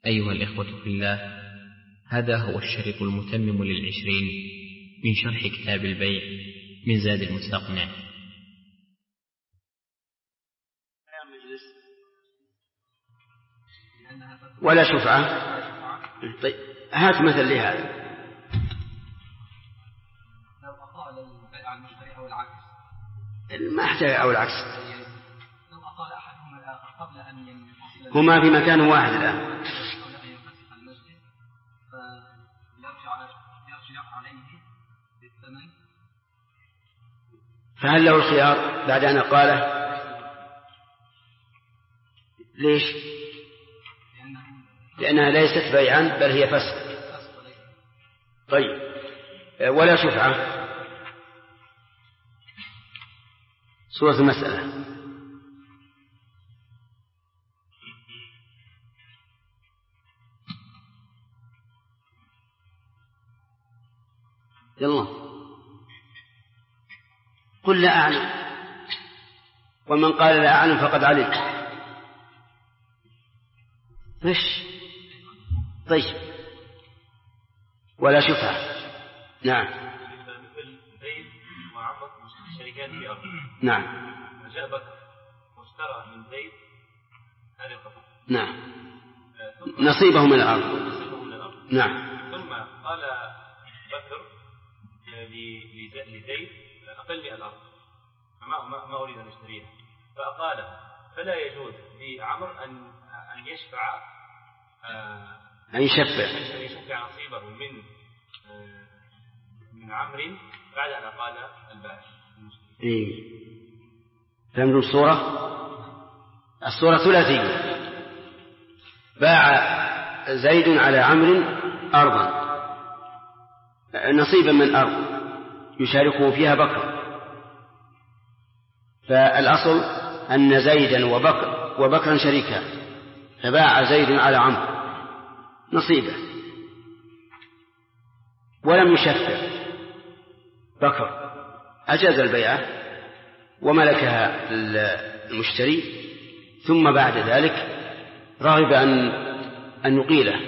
أيها الإخوة في الله، هذا هو الشريط المتمم لل20 من شرح كتاب البيع من زاد المستقنع. ولا شفعة. طيب هات مثل لهذا. لو أطال البيع على المشتري أو العكس. ما احتاج أو العكس. لو أطال أحدهما الآخر قبل أن ينفصل هما في مكان واحد الآن. قبل أن ينفسخ المسجد فيرجع عليه بالثمن. فهل له الخيار بعد أن قاله؟ ليش؟ لأنها ليست بيعا بل هي فسخ. طيب ولا شفعة. صورة المسألة. يلا قل لا أعلم، ومن قال لا أعلم فقد علم. مش طيب ولا شفعة. نعم. مثل زيد وعمر شركات في أرض. نعم. فجاء بكر واشترى من زيد هذه القطعة. نعم. نصيبه من الأرض. نعم. ثم قال بكر لزيد أقل لي الأرض ما أريد أن أشتريها، فأقالها، فلا يجوز لعمر أن يشفع أن يشفع نصيبه من عمرو بعد أن أقال البائع. فهمتم الصورة ثلاثية. باع زيد على عمرو أرضا نصيبا من أرض يشاركه فيها بكر، فالأصل أن زيدا وبكرا شريكا، فباع زيد على عمرو نصيبه ولم يشفع بكر، أجاز البيعة وملكها المشتري، ثم بعد ذلك رغب أن يقيله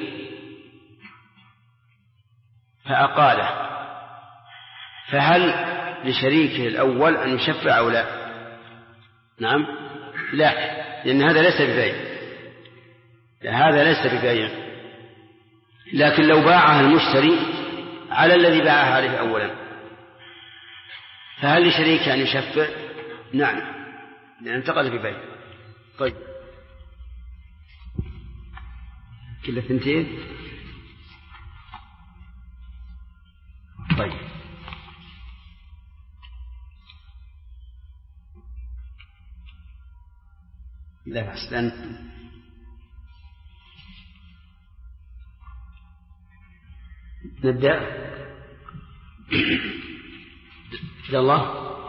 فأقاله، فهل لشريكه الأول أن يشفع أو لا؟ نعم. لا، لأن هذا ليس ببيع. لكن لو باعها المشتري على الذي باعها عليه أولا فهل لشريكه أن يشفع؟ نعم، لأن انتقل ببيع. طيب كل ثنتين. طيب لا بأس. نبدأ. الله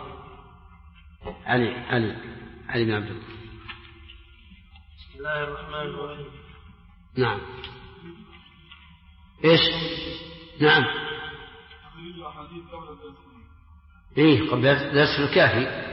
علي بن عبد الله. بسم الله الرحمن الرحيم. نعم. ايش؟ نعم. قبل درس الكافي.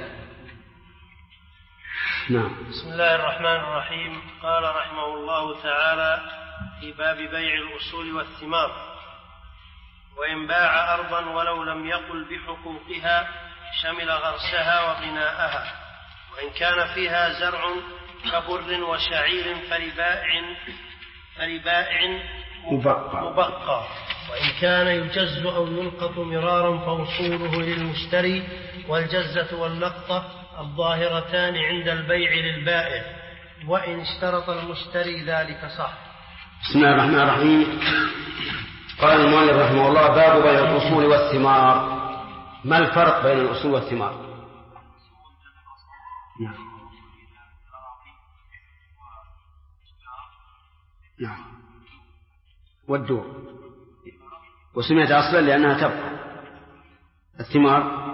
نعم. بسم الله الرحمن الرحيم. قال رحمه الله تعالى في باب بيع الأصول والثمار: وإن باع أرضا ولو لم يقل بحقوقها شمل غرسها وغناءها، وإن كان فيها زرع كبر وشعير فلبائع مبقى، وإن كان يجز أو يلقط مرارا فوصوله للمشتري، والجزة واللقطة الظاهرتان عند البيع للبائع، وإن اشترط المشتري ذلك صح. بسم الله الرحمن الرحيم. قال المؤلف رحمه الله: باب بيع الأصول والثمار. ما الفرق بين الأصول والثمار؟ نعم. والدور، وسميت أصلا لأنها تبقى. الثمار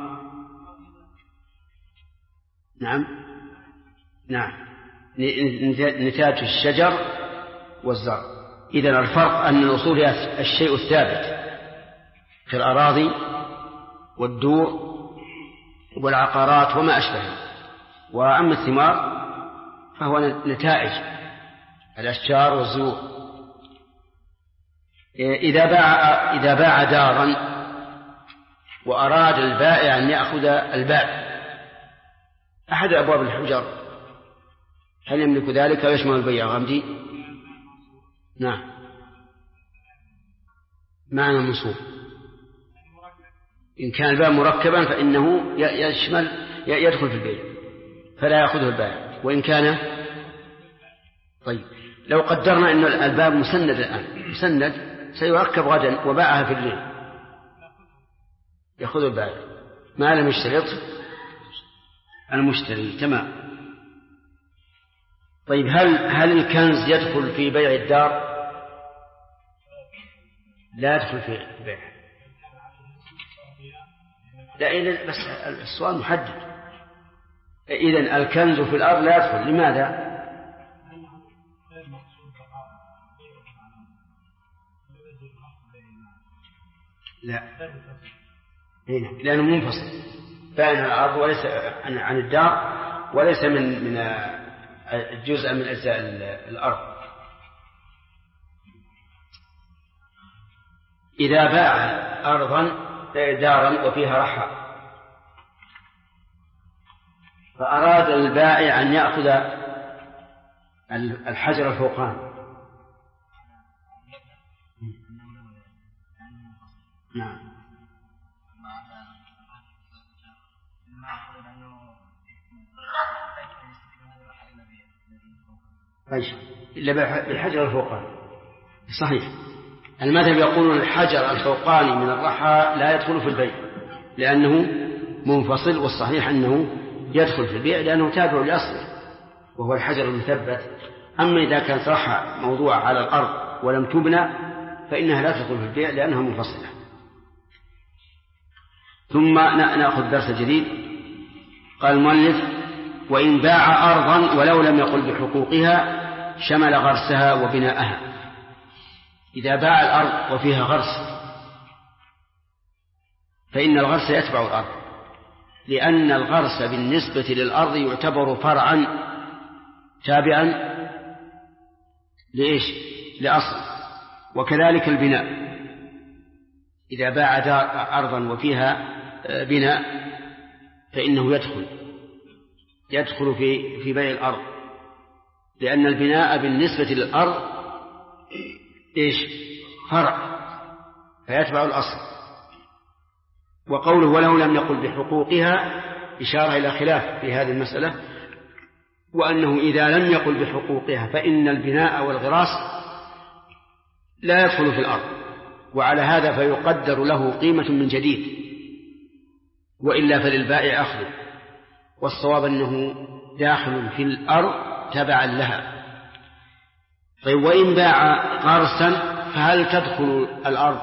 نعم نتاج الشجر والزرع. إذن الفرق أن الأصول هي الشيء الثابت في الأراضي والدور والعقارات وما أشبهه، وأما الثمار فهو نتائج الأشجار والزهور. إذا باع دارا وأراد البائع أن يأخذ البائع أحد أبواب الحجر، هل يملك ذلك ويشمل البيع غمدي؟ نعم، معنى منصوب. إن كان الباب مركبا فإنه يدخل في البيع فلا يأخذه البائع. وإن كان طيب، لو قدرنا أن الباب مسند الآن، مسند سيركب غدا وباعها في الليل، يأخذ البائع ما لم يشترط المشتري. تمام. طيب، هل الكنز يدخل في بيع الدار؟ لا يدخل في بيع. لا، بس السؤال محدد. إذن الكنز في الأرض لا يدخل. لماذا؟ لا، لأنه منفصل بين الأرض وليس عن الدار، وليس من جزء من أجزاء الأرض. إذا باع دارا وفيها رحى فأراد البائع أن يأخذ الحجر الفوقاني. نعم. إلا بالحجر الفوقاني. صحيح، المذهب يقولون الحجر الفوقاني من الرحى لا يدخل في البيع لأنه منفصل، والصحيح أنه يدخل في البيع لأنه تابع لأصله وهو الحجر المثبت. أما إذا كانت رحى موضوعة على الأرض ولم تبنى فإنها لا تدخل في البيع لأنها منفصلة. ثم نأخذ درس جديد. قال المؤلف: وإن باع أرضا ولو لم يقل بحقوقها شمل غرسها وبناءها. إذا باع الأرض وفيها غرس فإن الغرس يتبع الأرض، لأن الغرس بالنسبة للأرض يعتبر فرعا تابعا لإيش؟ لأصل. وكذلك البناء، إذا باع أرضا وفيها بناء فإنه يدخل في بيع الأرض، لأن البناء بالنسبة للأرض إيش؟ فرع فيتبع الأصل. وقوله ولو لم يقل بحقوقها إشارة إلى خلاف في هذه المسألة، وأنه إذا لم يقل بحقوقها فإن البناء والغراس لا يدخل في الأرض، وعلى هذا فيقدر له قيمة من جديد، وإلا فللبائع أخذ. والصواب أنه داخل في الأرض تبعا لها. طيب، وإن باع غرسا فهل تدخل الأرض؟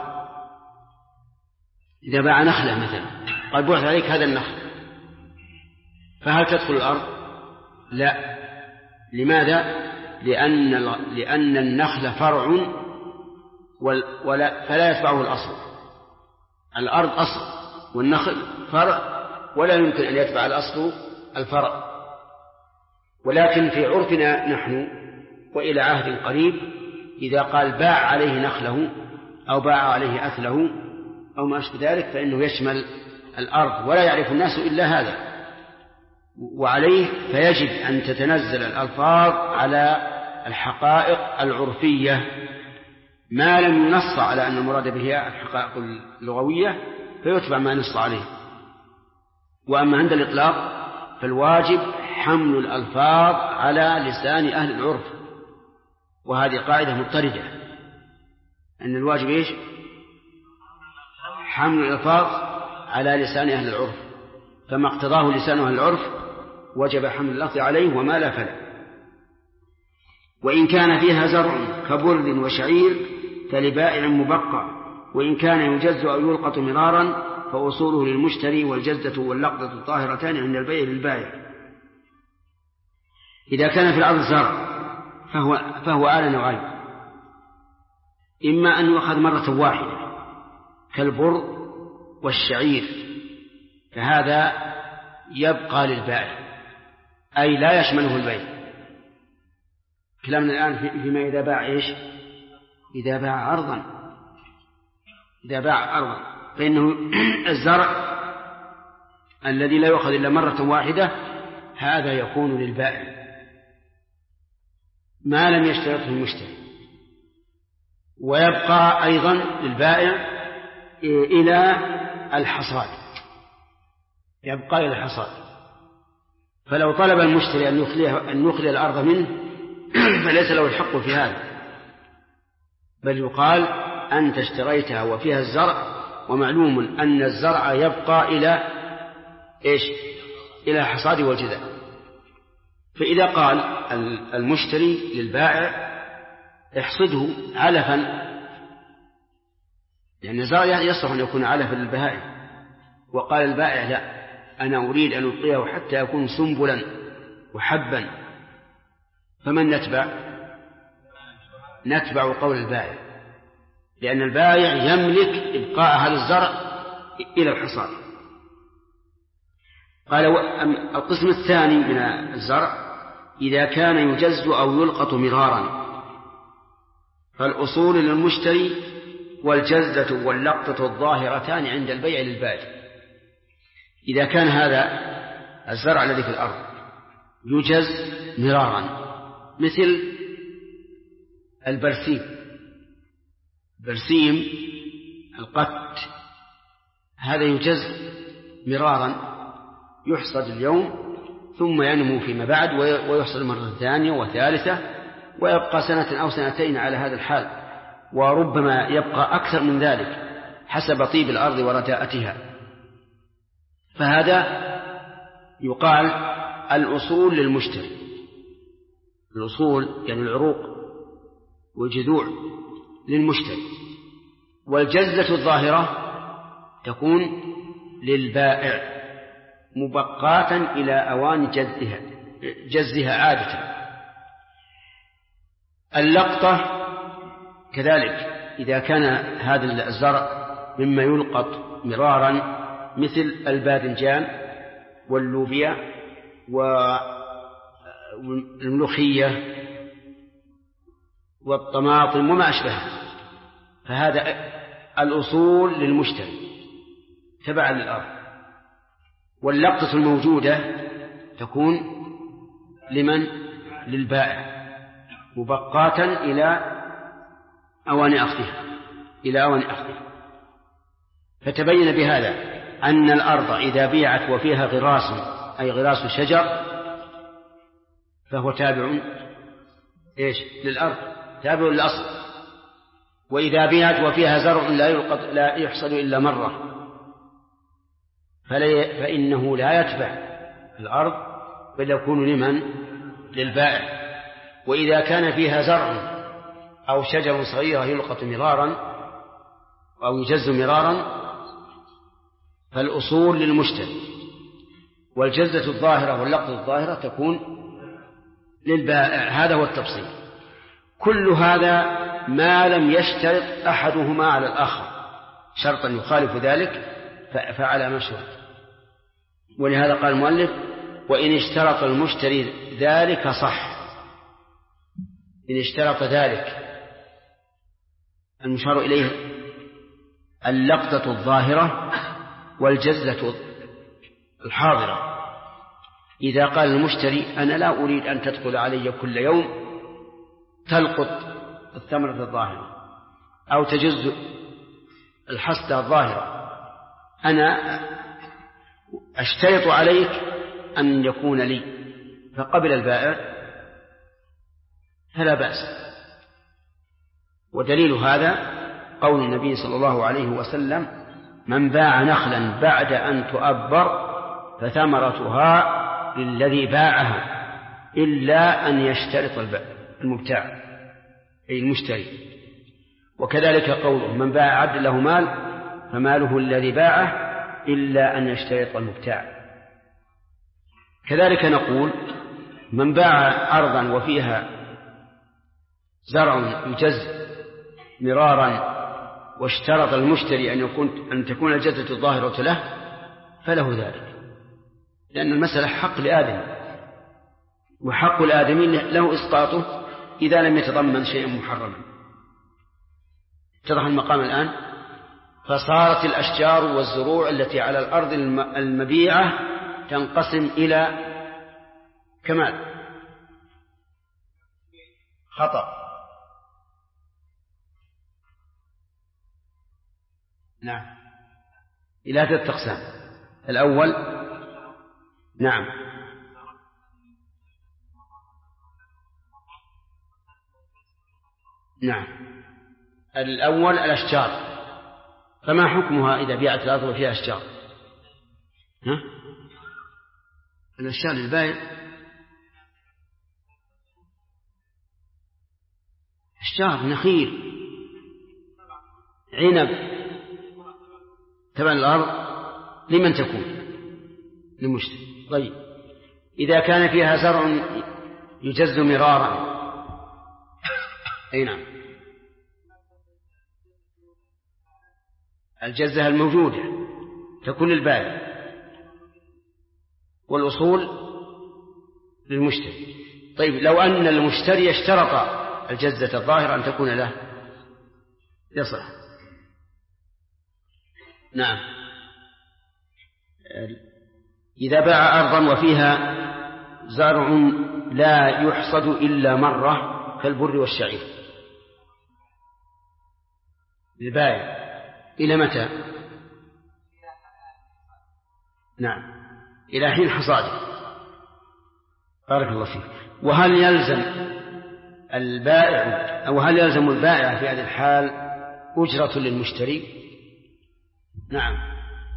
إذا باع نخلة مثلا، قد بعث عليك هذا النخل، فهل تدخل الأرض؟ لا. لماذا؟ لأن النخل فرع فلا يتبعه الأصل. الأرض أصل والنخل فرع، ولا يمكن أن يتبع الأصل الفرع. ولكن في عرفنا نحن وإلى عهد قريب إذا قال باع عليه نخله أو باع عليه أثله أو ما أشبه ذلك فإنه يشمل الأرض، ولا يعرف الناس إلا هذا. وعليه فيجب أن تتنزل الألفاظ على الحقائق العرفية ما لم ينص على أن المراد به الحقائق اللغوية فيتبع ما نص عليه. وأما عند الإطلاق فالواجب حمل الألفاظ على لسان أهل العرف، وهذه قاعدة مضطردة، أن الواجب إيش؟ حمل الألفاظ على لسان أهل العرف، فما اقتضاه لسان أهل العرف وجب حمل اللفظ عليه، وما لا فلا. وإن كان فيها زرع كبر وشعير فلبائع مبقى، وإن كان يجز أو يلقط مرارا فأصوله للمشتري، والجزة واللقطة طاهرتان عند البيع للبائع. إذا كان في الأرض زرع فهو على نوعين: إما أن يؤخذ مرة واحدة كالبر والشعير، فهذا يبقى للبائع أي لا يشمله البيع. كلامنا الآن فيما إذا باع إيش؟ إذا باع أرضا إذا باع أرضا، فإنه الزرع الذي لا يؤخذ إلا مرة واحدة هذا يكون للبائع ما لم يشترطه المشتري، ويبقى أيضا للبائع إلى الحصاد، يبقى إلى الحصاد. فلو طلب المشتري أن يخلي الأرض منه فليس له الحق في هذا، بل يقال أنت اشتريتها وفيها الزرع، ومعلوم أن الزرع يبقى إلى إيش؟ إلى الحصاد والجذع. فإذا قال المشتري للبائع احصده علفا، لأن الزرع يصلح أن يكون علفا للبهائم، وقال البائع لا، أنا أريد أن ألقيه حتى يكون سنبلا وحبا، فمن نتبع؟ نتبع قول البائع، لأن البائع يملك إبقاء هذا الزرع إلى الحصاد. قال القسم الثاني من الزرع إذا كان يجز أو يلقط مرارا، فالأصول للمشتري والجزة واللقطة الظاهرتان عند البيع للبائع. إذا كان هذا الزرع الذي في الأرض يجز مرارا مثل البرسيم القت، هذا يجز مرارا، يحصد اليوم ثم ينمو فيما بعد ويحصد مرة ثانية وثالثة، ويبقى سنة أو سنتين على هذا الحال، وربما يبقى أكثر من ذلك حسب طيب الأرض ورداءتها. فهذا يقال الأصول للمشتري، الأصول يعني العروق والجذوع للمشتري، والجزة الظاهرة تكون للبائع مبقاة إلى أوان جزها عادة. اللقطة كذلك إذا كان هذا الزرع مما يلقط مرارا مثل الباذنجان واللوبيا والملوخية والطماطم وما أشبهها، فهذا الأصول للمشتري تبعا للأرض. واللقطة الموجودة تكون لمن؟ للبائع مبقاة إلى أوان أخذها. فتبين بهذا أن الأرض إذا بيعت وفيها غراس أي غراس شجر فهو تابع للأرض، تابع للأصل. وإذا بيعت وفيها زرع لا يحصد إلا مرة فإنه لا يتبع الأرض بل يكون لمن؟ للبائع. وإذا كان فيها زرع أو شجر صغيرة يلقط مرارا أو يجز مرارا فالأصول للمشتري، والجزة الظاهرة واللقطة الظاهرة تكون للبائع. هذا هو التفصيل. كل هذا ما لم يشترط أحدهما على الآخر شرطا يخالف ذلك فعلى ما شرط. ولهذا قال المؤلف وإن اشترط المشتري ذلك صح. إن اشترط ذلك المشار إليه اللقطة الظاهرة والجزة الحاضرة. إذا قال المشتري أنا لا أريد أن تدخل علي كل يوم تلقط الثمرة الظاهرة أو تجز الحصة الظاهرة، أنا أشترط عليك أن يكون لي، فقبل البائع فلا بأس. ودليل هذا قول النبي صلى الله عليه وسلم من باع نخلا بعد أن تؤبر فثمرتها للذي باعها إلا أن يشترط المبتاع أي المشتري. وكذلك قوله من باع عبد له مال فماله الذي باعه إلا أن يشترط المبتاع. كذلك نقول من باع أرضا وفيها زرع يجز مرارا واشترط المشتري أن تكون الجزة الظاهرة له فله ذلك، لأن المسألة حق لآدم، وحق الآدمي له إسقاطه إذا لم يتضمن شيئا محرما. اتضح المقام الآن؟ فصارت الأشجار والزروع التي على الأرض المبيعة تنقسم إلى كمال خطأ. نعم، إلى 3 أقسام. الأول نعم نعم الأول الأشجار، فما حكمها إذا بيعت الأرض وفيها أشجار؟ الأشجار للبائع أشجار نخيل عنب تبع الأرض لمن تكون؟ للمشتري. طيب إذا كان فيها زرع يجز مرارا، أي نعم، الجزة الموجودة تكون للبائع والأصول للمشتري. طيب لو أن المشتري اشترط الجزة الظاهرة أن تكون له يصح. نعم، إذا باع أرضا وفيها زرع لا يحصد إلا مرة كالبر والشعير للبائع إلى متى؟ نعم، إلى حين حصاده. بارك الله فيك. وهل يلزم البائع أو هل يلزم البائع في هذه الحال أجرة للمشتري؟ نعم،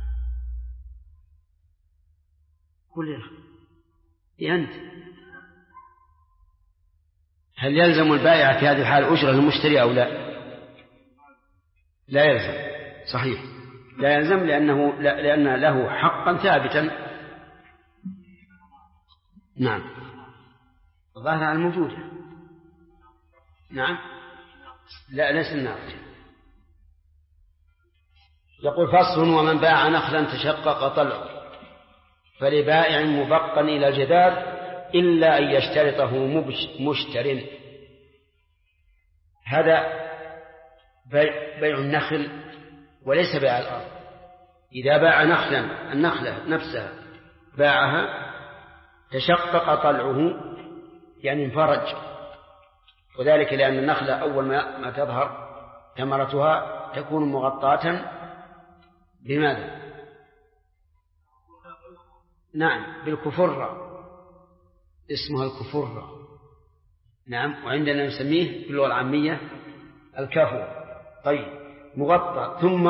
قل يا أنت، هل يلزم البائع في هذه الحال أجرة للمشتري أو لا؟ لا يلزم، صحيح لا يلزم، لأن له حقا ثابتا. نعم، الظاهر على الموجودة. نعم، لا ليس الناقص. يقول فصل: ومن باع نخلا تشقق طلعه فلبائع مبقا إلى الجدار إلا أن يشترطه مشتر. هذا بيع النخل وليس بيع الأرض. إذا باع نخلا، النخلة نفسها باعها، تشقق طلعه يعني انفرج، وذلك لأن النخلة أول ما تظهر ثمرتها تكون مغطاة بماذا؟ نعم، بالكفرة، اسمها الكفرة. نعم، وعندنا نسميه باللغة العامية الكفو. طيب، مغطى. ثم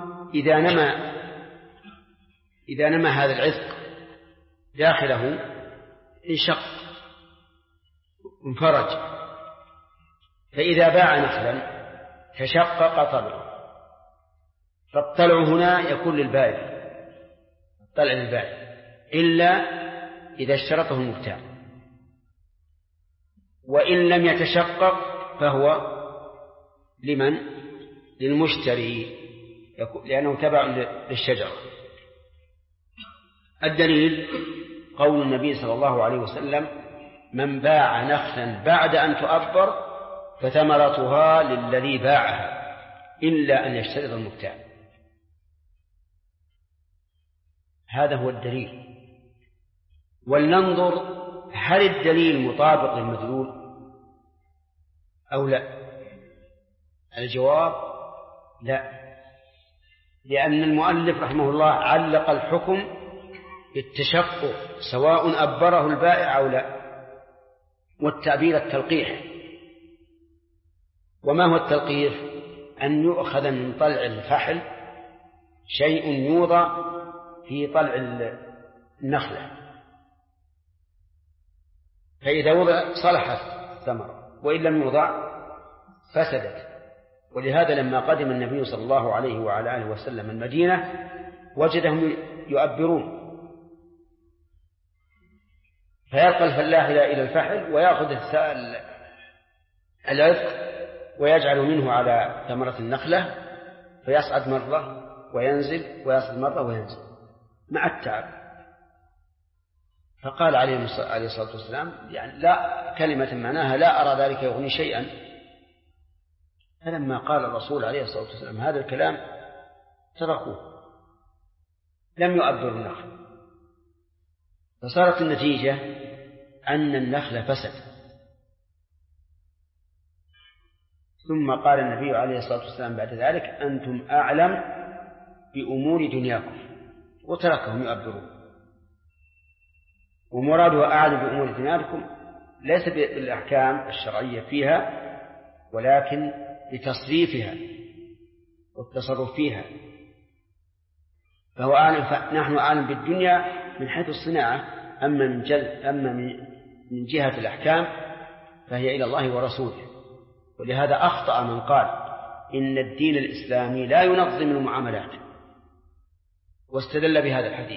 إذا نمى هذا العذق داخله انشق انفرج. فإذا باع نخلا تشقق طلعه، فالطلع هنا يكون للبائع، الطلع للبائع إلا إذا اشترطه المبتاع، وإن لم يتشقق فهو لمن؟ للمشتري، لأنه تبع للشجرة. الدليل قول النبي صلى الله عليه وسلم: من باع نخلا بعد أن تؤبر فثمرتها للذي باعها إلا أن يشترط المبتاع. هذا هو الدليل. ولننظر هل الدليل مطابق للمدلول أو لا. الجواب لا، لأن المؤلف رحمه الله علق الحكم بالتشقق سواء أبره البائع أو لا، والتعبير التلقيح. وما هو التلقيح؟ أن يؤخذ من طلع الفحل شيء يوضع في طلع النخلة، فإذا وضع صلحت الثمرة، وإن لم يوضع فسدت. ولهذا لما قدم النبي صلى الله عليه وعلى آله وسلم المدينة وجدهم يؤبرون، فيلقى الفلاح إلى الفحل ويأخذ العذق ويجعل منه على ثمرة النخلة، فيصعد مرة وينزل ويصعد مرة وينزل مع التعب. فقال عليه الصلاة والسلام: يعني لا، كلمة معناها لا أرى ذلك يغني شيئا. فلما قال الرسول عليه الصلاة والسلام هذا الكلام تركوه لم يؤبروا النخل، فصارت النتيجة أن النخل فسد. ثم قال النبي عليه الصلاة والسلام بعد ذلك: أنتم أعلم بأمور دنياكم، وتركهم يؤبرون. ومراده أعلم بأمور دنياكم ليس بالأحكام الشرعية فيها، ولكن بتصريفها والتصرف فيها. فهو أعلم، نحن أعلم بالدنيا من حيث الصناعة، أما من جهة الأحكام فهي إلى الله ورسوله. ولهذا أخطأ من قال إن الدين الإسلامي لا ينظم المعاملات واستدل بهذا الحديث،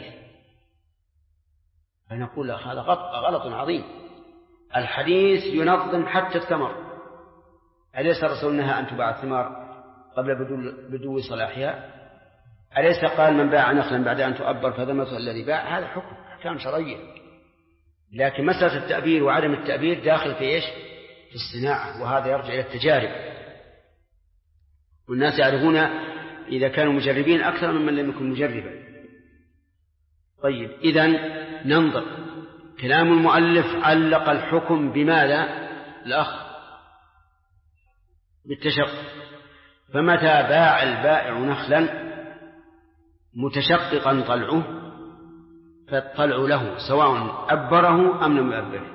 فنقول هذا غلط عظيم. الحديث ينظم حتى الثمر. أليس الرسول نهى أن تباع الثمار قبل بدو صلاحها؟ أليس قال من باع نخلا بعد أن تؤبر فذمته الذي باع؟ هذا حكم أحكام شرعية. لكن مسألة التأبير وعدم التأبير داخل في إيش؟ في الصناعة، وهذا يرجع إلى التجارب، والناس يعرفون إذا كانوا مجربين أكثر ممن لم يكن مجربا. طيب، إذن ننظر كلام المؤلف علق الحكم بماذا؟ الأخ بالتشقق. فمتى باع البائع نخلا متشققا طلعه فالطلع له سواء أبره أم لم يؤبره.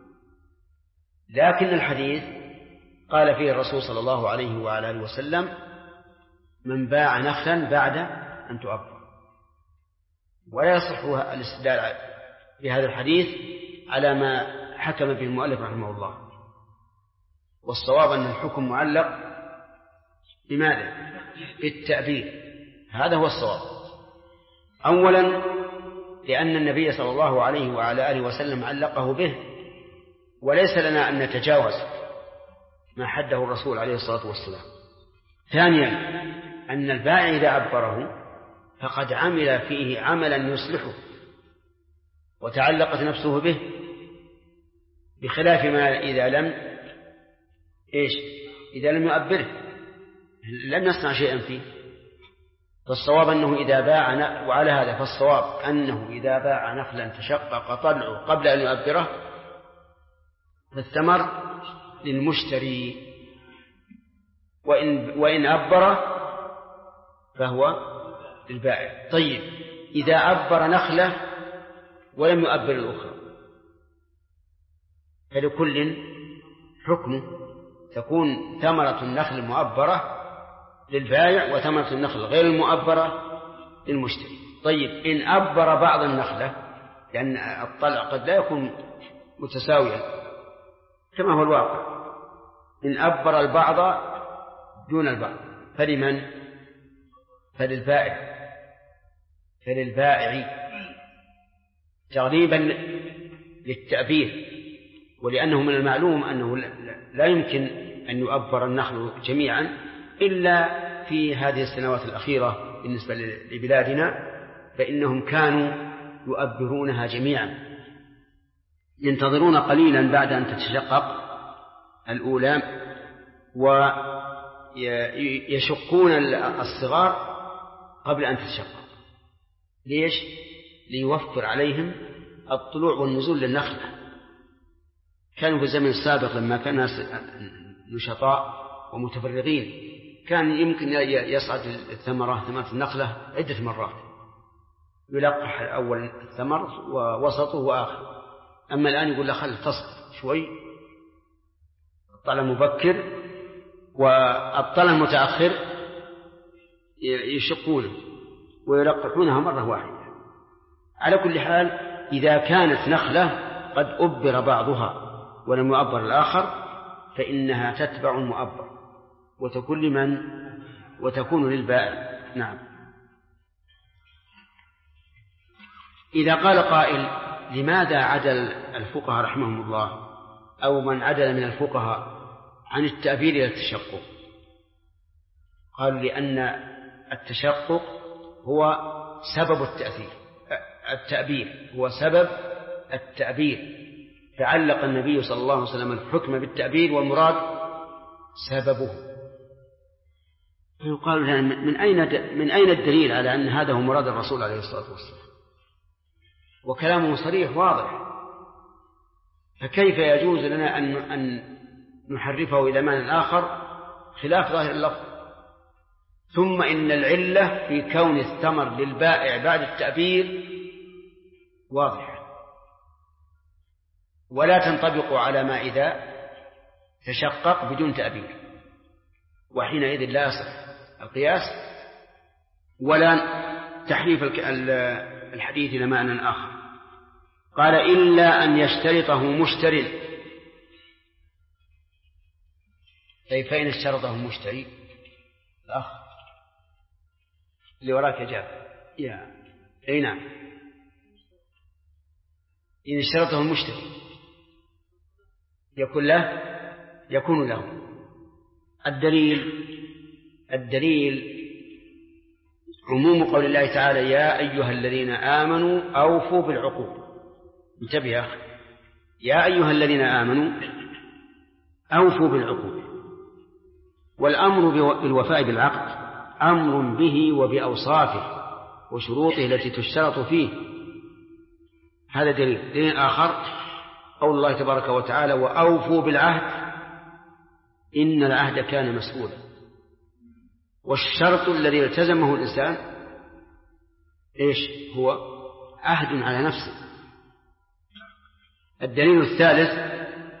لكن الحديث قال فيه الرسول صلى الله عليه وعلى آله وسلم: من باع نخلا بعد أن تؤبر. ولا يصح الاستدلال بهذا الحديث على ما حكم به المؤلف رحمه الله. والصواب أن الحكم معلق بماذا؟ بالتأبير. هذا هو الصواب. أولا لأن النبي صلى الله عليه وعلى آله وسلم علقه به، وليس لنا أن نتجاوز ما حده الرسول عليه الصلاة والسلام. ثانيا أن البائع إذا أبره فقد عمل فيه عملا يصلحه وتعلقت نفسه به، بخلاف ما إذا لم يؤبره لم يصنع شيئا فيه. فالصواب أنه إذا باع، وعلى هذا فالصواب أنه إذا باع نخلا تشقق طلعه قبل أن يؤبره فالثمر للمشتري، وإن أبره فهو للبائع. طيب، إذا أبر نخلة ولم يؤبر الأخرى فلكل حكمه، تكون ثمرة النخل المؤبرة للبائع وثمرة النخل غير المؤبرة للمشتري. طيب، إن أبر بعض النخلة، لأن الطلع قد لا يكون متساويا كما هو الواقع، إن أبر البعض دون البعض فلمن؟ فللبائع تغليبا للتأبير، ولأنه من المعلوم أنه لا يمكن أن يؤبر النخل جميعا إلا في هذه السنوات الأخيرة. بالنسبة لبلادنا فإنهم كانوا يؤبرونها جميعا، ينتظرون قليلا بعد أن تتشقق الأولى ويشقون الصغار قبل أن تتشقق. ليش؟ ليوفر عليهم الطلوع والنزول للنخلة. كانوا في الزمن السابق لما كان الناس نشطاء ومتفرغين كان يمكن يصعد ثمرة النخلة عدة مرات، يلقح الأول الثمر ووسطه وآخر. أما الآن يقول له خل تصل شوي، الطلع مبكر والطلع متأخر يشقونه ويلقحونها مرة واحدة. على كل حال، إذا كانت نخلة قد أبر بعضها ولم يؤبر الآخر فإنها تتبع المؤبر وتكون لمن؟ وتكون للبائع. نعم. إذا قال قائل: لماذا عدل الفقهاء رحمهم الله أو من عدل من الفقهاء عن التأبير إلى التشقق؟ قالوا: لأن التشقق هو سبب التأبير هو سبب التأبير، فعلق النبي صلى الله عليه وسلم الحكم بالتأبير والمراد سببه. فيقال لنا من أين الدليل على أن هذا هو مراد الرسول عليه الصلاة والسلام؟ وكلامه صريح واضح، فكيف يجوز لنا أن نحرفه إلى معنى آخر خلاف ظاهر اللفظ؟ ثم إن العلة في كون الثمر للبائع بعد التأبير واضحة، ولا تنطبق على ما إذا تشقق بدون تأبير، وحينئذ لا يصح القياس ولا تحريف الحديث إلى معنى آخر. قال إلا أن يشترطه مشتري. أي فإن اشترطه مشتري الأخ اللي وراك يا أي نعم، إن اشترطه المشتري يكون له. الدليل عموم قول الله تعالى يا أيها الذين آمنوا أوفوا بالعقود. انتبه يا أخي، يا أيها الذين آمنوا أوفوا بالعقود. والأمر بالوفاء بالعقد أمر به وبأوصافه وشروطه التي تشترط فيه. هذا دليل آخر قول الله تبارك وتعالى وأوفوا بالعهد إن العهد كان مسؤولا. والشرط الذي التزمه الإنسان إيش هو؟ عهد على نفسه. الدليل الثالث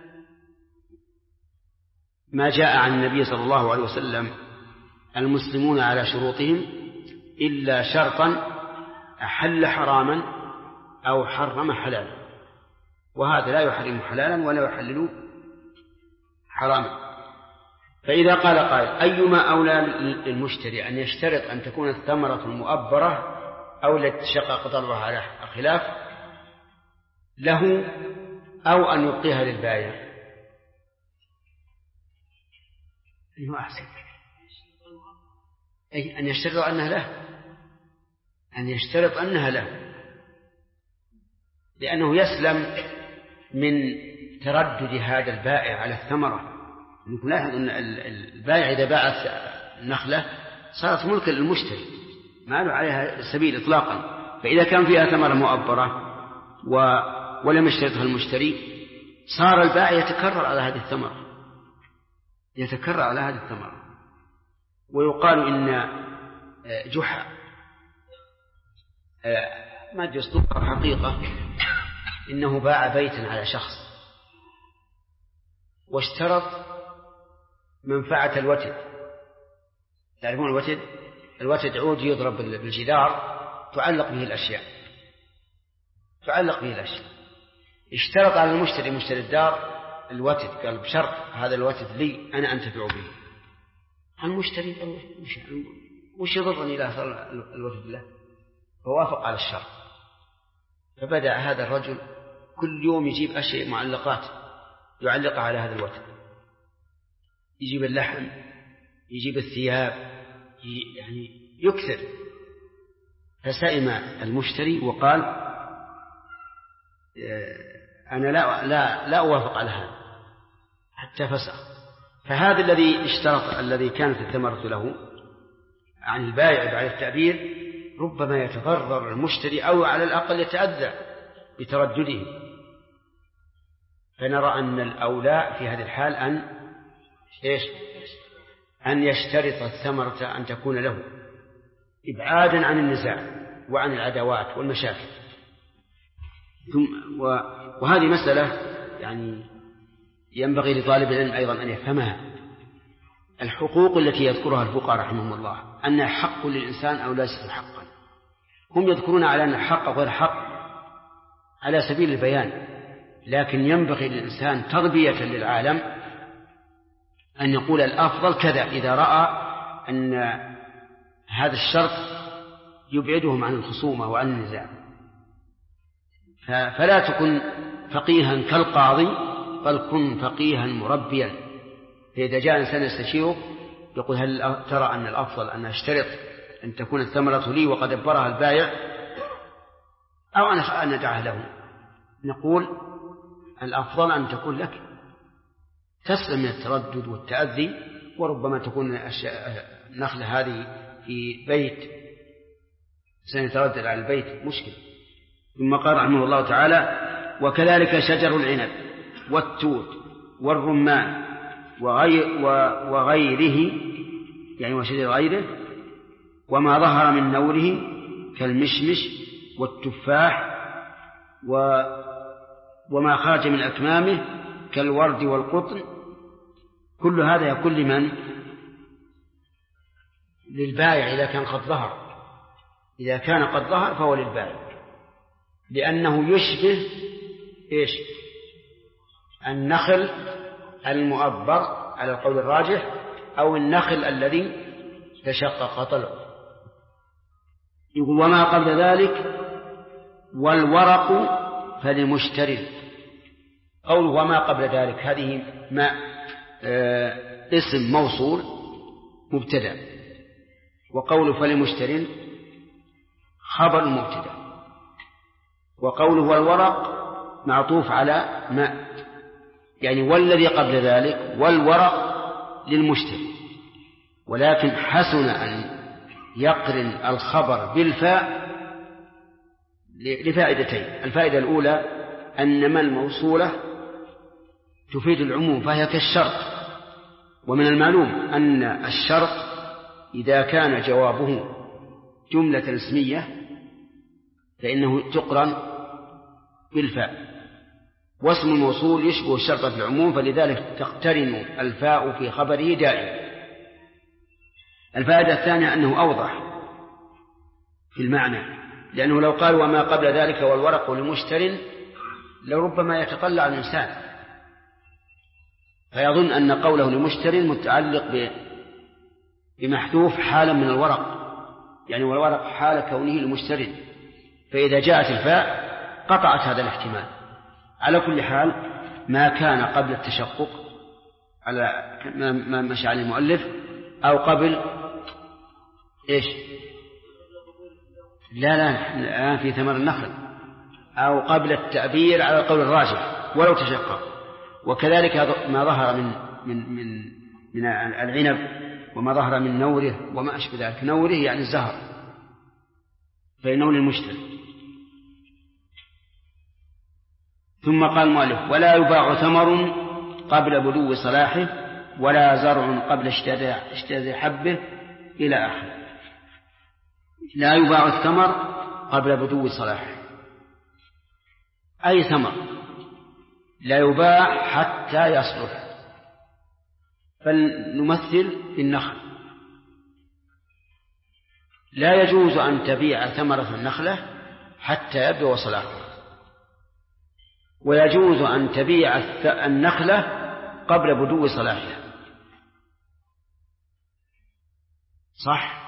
ما جاء عن النبي صلى الله عليه وسلم المسلمون على شروطهم إلا شرطا أحل حراما أو حرم حلالا، وهذا لا يحرم حلالا ولا يحلل حراما. فإذا قال قائل أيما أولى للمشتري أن يشترط أن تكون الثمرة المؤبرة أو التي تشقق ضررها على خلاف له أو أن يبقيها للبائع؟ أيها أحسن، أي أن يشترط أنها له، أن يشترط أنها له، لأنه يسلم من تردد هذا البائع على الثمرة. نلاحظ أن البائع إذا باع النخلة صارت ملكا للمشتري ما له عليها سبيل إطلاقا. فإذا كان فيها ثمرة مؤبرة ولم يشترطها المشتري صار البائع يتكرر على هذه الثمرة، ويقال إن جحا ما يصدقها حقيقة إنه باع بيتا على شخص واشترط منفعة الوتد. تعرفون الوتد عود يضرب بالجدار تعلق به الأشياء. اشترط على المشتري مشتري الدار الوتد، قال بشرط هذا الوتد لي أنا أنتفع به. المشتري وش يضرني لا الوتد له؟ فوافق على الشرط. فبدأ هذا الرجل كل يوم يجيب أشياء معلقات يعلقها على هذا الوتد، يجيب اللحم، يجيب الثياب، يعني يكثر. فسئم المشتري وقال أنا لا أوافق على هذا حتى فسخ. فهذا الذي اشترط الذي كانت الثمرة له عن البائع بعد التعبير ربما يتضرر المشتري أو على الأقل يتأذى بتردده. فنرى أن الأولى في هذه الحال أن يشترط الثمرة أن تكون له إبعادا عن النزاع وعن العداوات والمشاكل. وهذه مسألة يعني ينبغي لطالب العلم أيضا أن يفهمها. الحقوق التي يذكرها الفقهاء رحمهم الله أنها حق للإنسان أو ليست حقا. هم يذكرون على أن الحق غير حق على سبيل البيان، لكن ينبغي للإنسان تربية للعالم أن يقول الأفضل كذا إذا رأى أن هذا الشرط يبعدهم عن الخصومة وعن النزاع. فلا تكن فقيها كالقاضي بل كن فقيها مربيا. فإذا جاء إنسان يستشيره يقول هل ترى أن الأفضل أن أشترط أن تكون الثمرة لي وقد أبرها البائع أو أن ندعها له؟ نقول الأفضل أن تكون لك، تسلم من التردد والتأذي وربما تكون النخلة هذه في بيت سنتردد على البيت مشكل. ثم قال رحمه الله تعالى: وكذلك شجر العنب والتوت والرمان وغيره، يعني وشجر غيره، وما ظهر من نوره كالمشمش والتفاح وما خرج من أكمامه كالورد والقطن، كل هذا يكون لمن؟ للبائع إذا كان قد ظهر. إذا كان قد ظهر فهو للبائع، لأنه يشبه إيش؟ النخل المؤبر على القول الراجح، أو النخل الذي تشقق طلعه. يقول: وما قبل ذلك والورق فلمشتري. قوله وما قبل ذلك هذه ما اسم موصول مبتدأ، وقوله فلمشتري خبر مبتدأ، وقوله والورق معطوف على ما، يعني والذي قبل ذلك والورق للمشتري، ولكن حسن أن يقرن الخبر بالفاء لفائدتين. الفائدة الأولى أن ما الموصولة تفيد العموم فهي كالشرط، ومن المعلوم أن الشرط إذا كان جوابه جملة اسمية فإنه تقرن بالفاء، واسم الموصول يشبه الشرط في العموم، فلذلك تقترن الفاء في خبره دائما. الفائدة الثانية أنه أوضح في المعنى، لأنه لو قال وما قبل ذلك والورق لمشتر لربما يتطلع الإنسان فيظن أن قوله لمشتر متعلق بمحذوف حالا من الورق، يعني والورق حال كونه لمشتر، فإذا جاءت الفاء قطعت هذا الاحتمال. على كل حال ما كان قبل التشقق على ما مشى عليه المؤلف، أو قبل إيش؟ لا في ثمر النخل، أو قبل التأبير على القول الراجح ولو تشقق. وكذلك ما ظهر من العنب وما ظهر من نوره وما أشبه ذلك. نوره يعني الزهر، فإنه للمشتري. ثم قال المؤلف: ولا يباع ثمر قبل بدو صلاحه، ولا زرع قبل اشتداد حبه، إلى آخره. لا يباع الثمر قبل بدو صلاحه، أي ثمر لا يباع حتى يصلح. فلنمثل بالنخل، لا يجوز أن تبيع ثمرة النخلة حتى يبدو صلاحها، ويجوز أن تبيع النخلة قبل بدو صلاحها. صح؟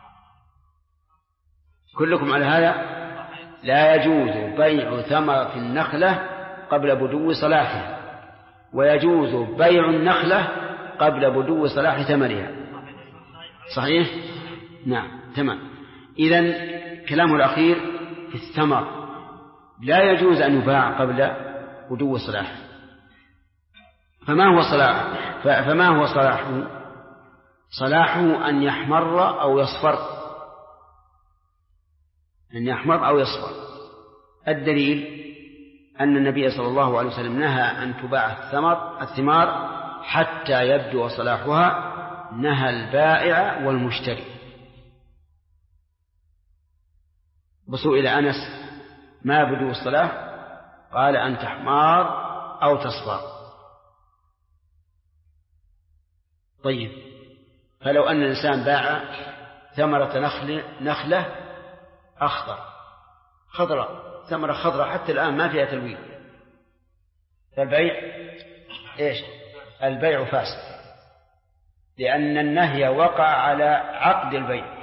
كلكم على هذا؟ لا يجوز بيع ثمرة النخلة قبل بدو صلاحها، ويجوز بيع النخلة قبل بدو صلاح ثمرها. صحيح؟ نعم، تمام. إذن كلامه الأخير في الثمر لا يجوز أن يباع قبل بدو صلاحه. فما هو صلاحه؟ صلاحه أن يحمر أو يصفر، أن يحمر أو يصفر. الدليل أن النبي صلى الله عليه وسلم نهى أن تباع الثمار حتى يبدو صلاحها، نهى البائع والمشتري. وسئل أنس: ما بدو الصلاح؟ قال: أن تحمار أو تصفر. طيب، فلو أن الإنسان باع ثمرة نخلة خضراء، ثمرة خضراء حتى الآن ما فيها تلوين، فالبيع إيش؟ البيع فاسد، لأن النهي وقع على عقد البيع،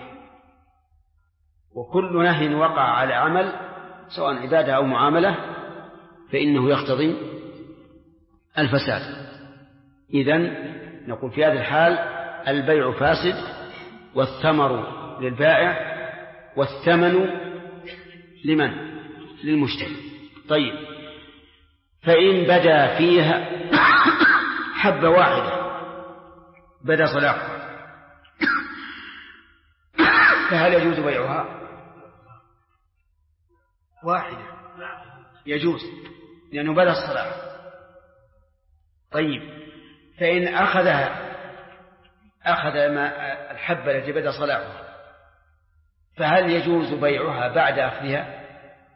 وكل نهي وقع على عمل سواء عبادة أو معاملة فإنه يقتضي الفساد. إذن نقول في هذه الحال البيع فاسد، والثمر للبائع، والثمن لمن؟ للمشتري. طيب، فإن بدا فيها حبة واحدة بدا صلاحها فهل يجوز بيعها؟ واحدة يجوز لأنه بدا الصلاح. طيب فإن أخذ ما الحبة التي بدا صلاحها فهل يجوز بيعها بعد أخذها؟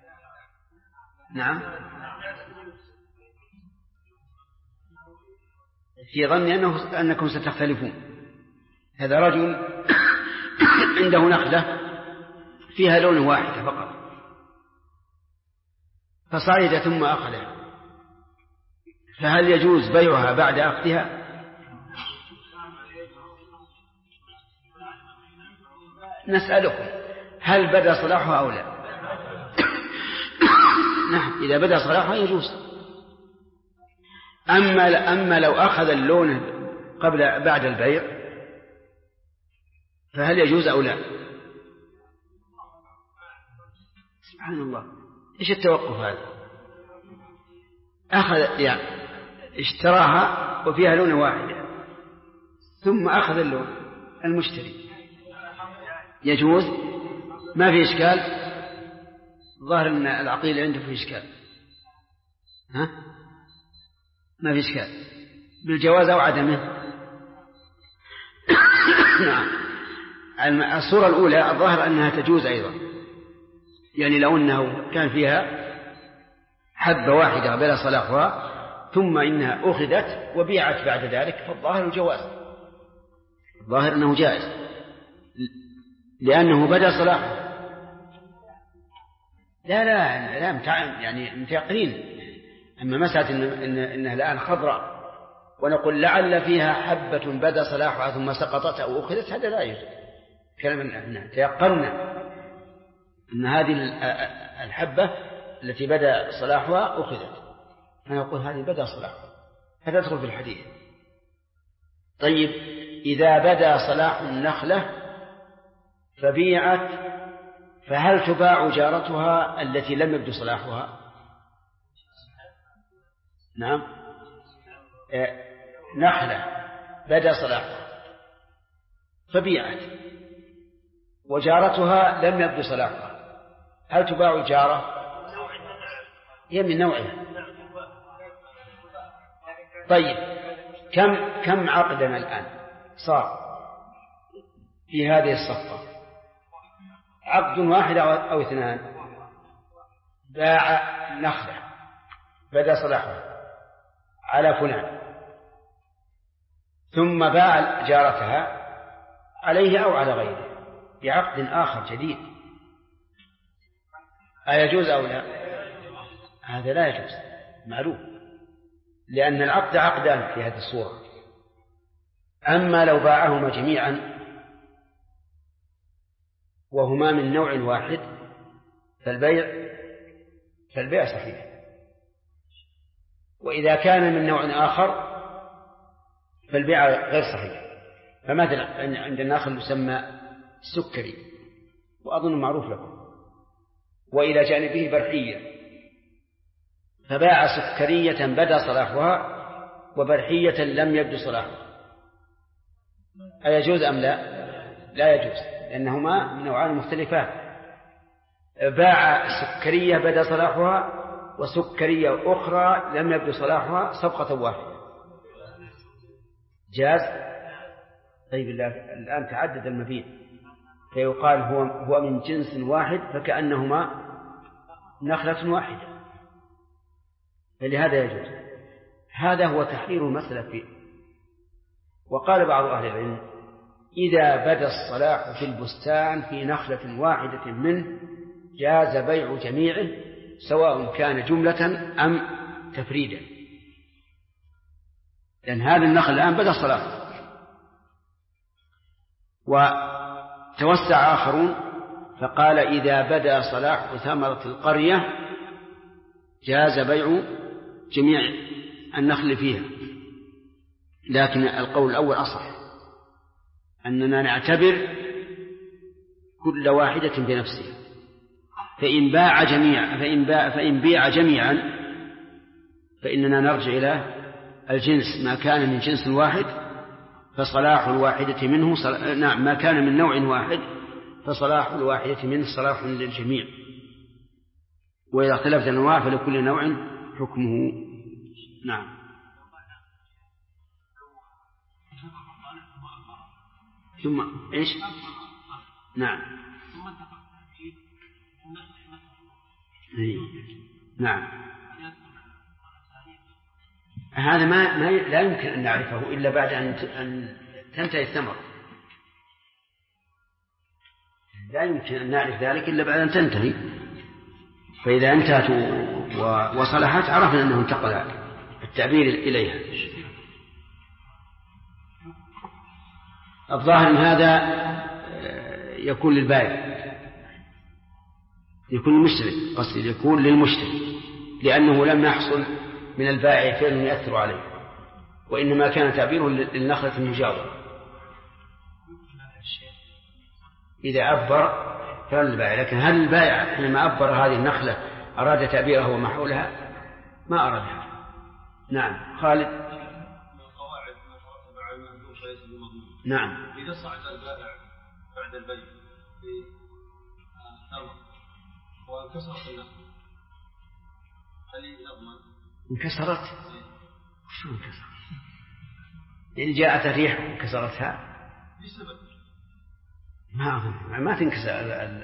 نعم، في ظني أنكم ستختلفون. هذا رجل عنده نخلة فيها لون واحد فقط فصعد ثم أخذها، فهل يجوز بيعها بعد أخذها؟ نسألكم هل بدا صلاحها أو لا؟ نعم، إذا بدا صلاحها يجوز. أما لو أخذ اللون بعد البيع فهل يجوز أو لا؟ سبحان الله، إيش التوقف هذا؟ أخذ يعني اشتراها وفيها لون واحد ثم أخذ اللون المشتري، يجوز؟ ما في إشكال؟ ظاهر أن العقيل عنده في إشكال. ها؟ ما في إشكال بالجواز أو عدمه. نعم، الصورة الأولى الظاهر أنها تجوز أيضا، يعني لو أنه كان فيها حبة واحدة بلا صلاحها ثم إنها أخذت وبيعت بعد ذلك فالظاهر الجواز، الظاهر أنه جائز لأنه بدا صلاحه. لا يعني متيقنين. أما مسألة إنها الآن خضراء ونقول لعل فيها حبة بدا صلاحها ثم سقطت أو أخذت، هذا لا يجوز. كلام أن تيقنا أن هذه الحبة التي بدا صلاحها أخذت، فنقول هذه بدا صلاحها، هذا يدخل في الحديث. طيب إذا بدا صلاح النخلة فبيعت فهل تباع جارتها التي لم يبدو صلاحها؟ نعم، نخلة بدا صلاحها فبيعت وجارتها لم يبدو صلاحها، هل تباع الجارة؟ هي من نوعها. طيب كم عقدنا الآن صار في هذه الصفقة؟ عقد واحد أو اثنان؟ باع نخلة بدا صلاحها على فلان ثم باع جارتها عليه أو على غيره بعقد آخر جديد، أيجوز أو لا؟ هذا لا يجوز معروف، لأن العقد عقدان في هذه الصورة. أما لو باعهما جميعا وهما من نوع واحد فالبيع صحيح، وإذا كان من نوع آخر فالبيع غير صحيح. فمثلا عند الناخل يسمى سكري وأظن معروف لكم، وإلى جانبه برحية، فباع سكرية بدا صلاحها وبرحية لم يبدو صلاحها، أيجوز أم لا؟ لا يجوز، لأنهما من نوعان مختلفان. باع سكرية بدا صلاحها وسكرية أخرى لم يبدو صلاحها صفقة واحدة، جاز؟ طيب الآن تعدد المبيع فيقال هو من جنس واحد فكأنهما نخلة واحدة، فلهذا يجوز. هذا هو تحرير المسألة فيه. وقال بعض أهل العلم إذا بدا الصلاح في البستان في نخلة واحدة منه جاز بيع جميعه سواء كان جملة أم تفريدا، لأن هذا النخل الآن بدا الصلاح. وتوسع آخرون فقال إذا بدا صلاح ثمرة القرية جاز بيع جميع النخل فيها، لكن القول الأول أصح، أننا نعتبر كل واحدة بنفسها، فإن بيع جميعا فإننا نرجع إلى الجنس ما كان من جنس واحد فصلاح الواحدة منه نعم ما كان من نوع واحد فصلاح الواحدة منه صلاح للجميع، وإذا اختلفت الأنواع فلكل نوع حكمه. نعم. ثم إيش؟ نعم. نعم. هذا ما لا يمكن أن نعرفه إلا بعد أن تنتهي الثمرة، لا يمكن أن نعرف ذلك إلا بعد أن تنتهي، فإذا انتهت وصلحت عرفنا أنه انتقل التعبير إليها. الظاهر من هذا يكون للبائع، يكون المشتري، قصدي يكون للمشتري، لأنه لم يحصل من البائع فعل يؤثر عليه، وإنما كان تعبيره للنخلة المجاورة. إذا عبر كان للبائع، لكن هل البائع حينما عبر هذه النخلة أراد تعبيرها وما حولها؟ ما أرادها. نعم. خالد. نعم. إذا صعد البائع بعد البيع في الثمر وانكسرت النخلة هل يضمن؟ انكسرت؟ شو انكسرت؟ يعني جاءت الريح وكسرتها؟ بسبب ما تنكسر.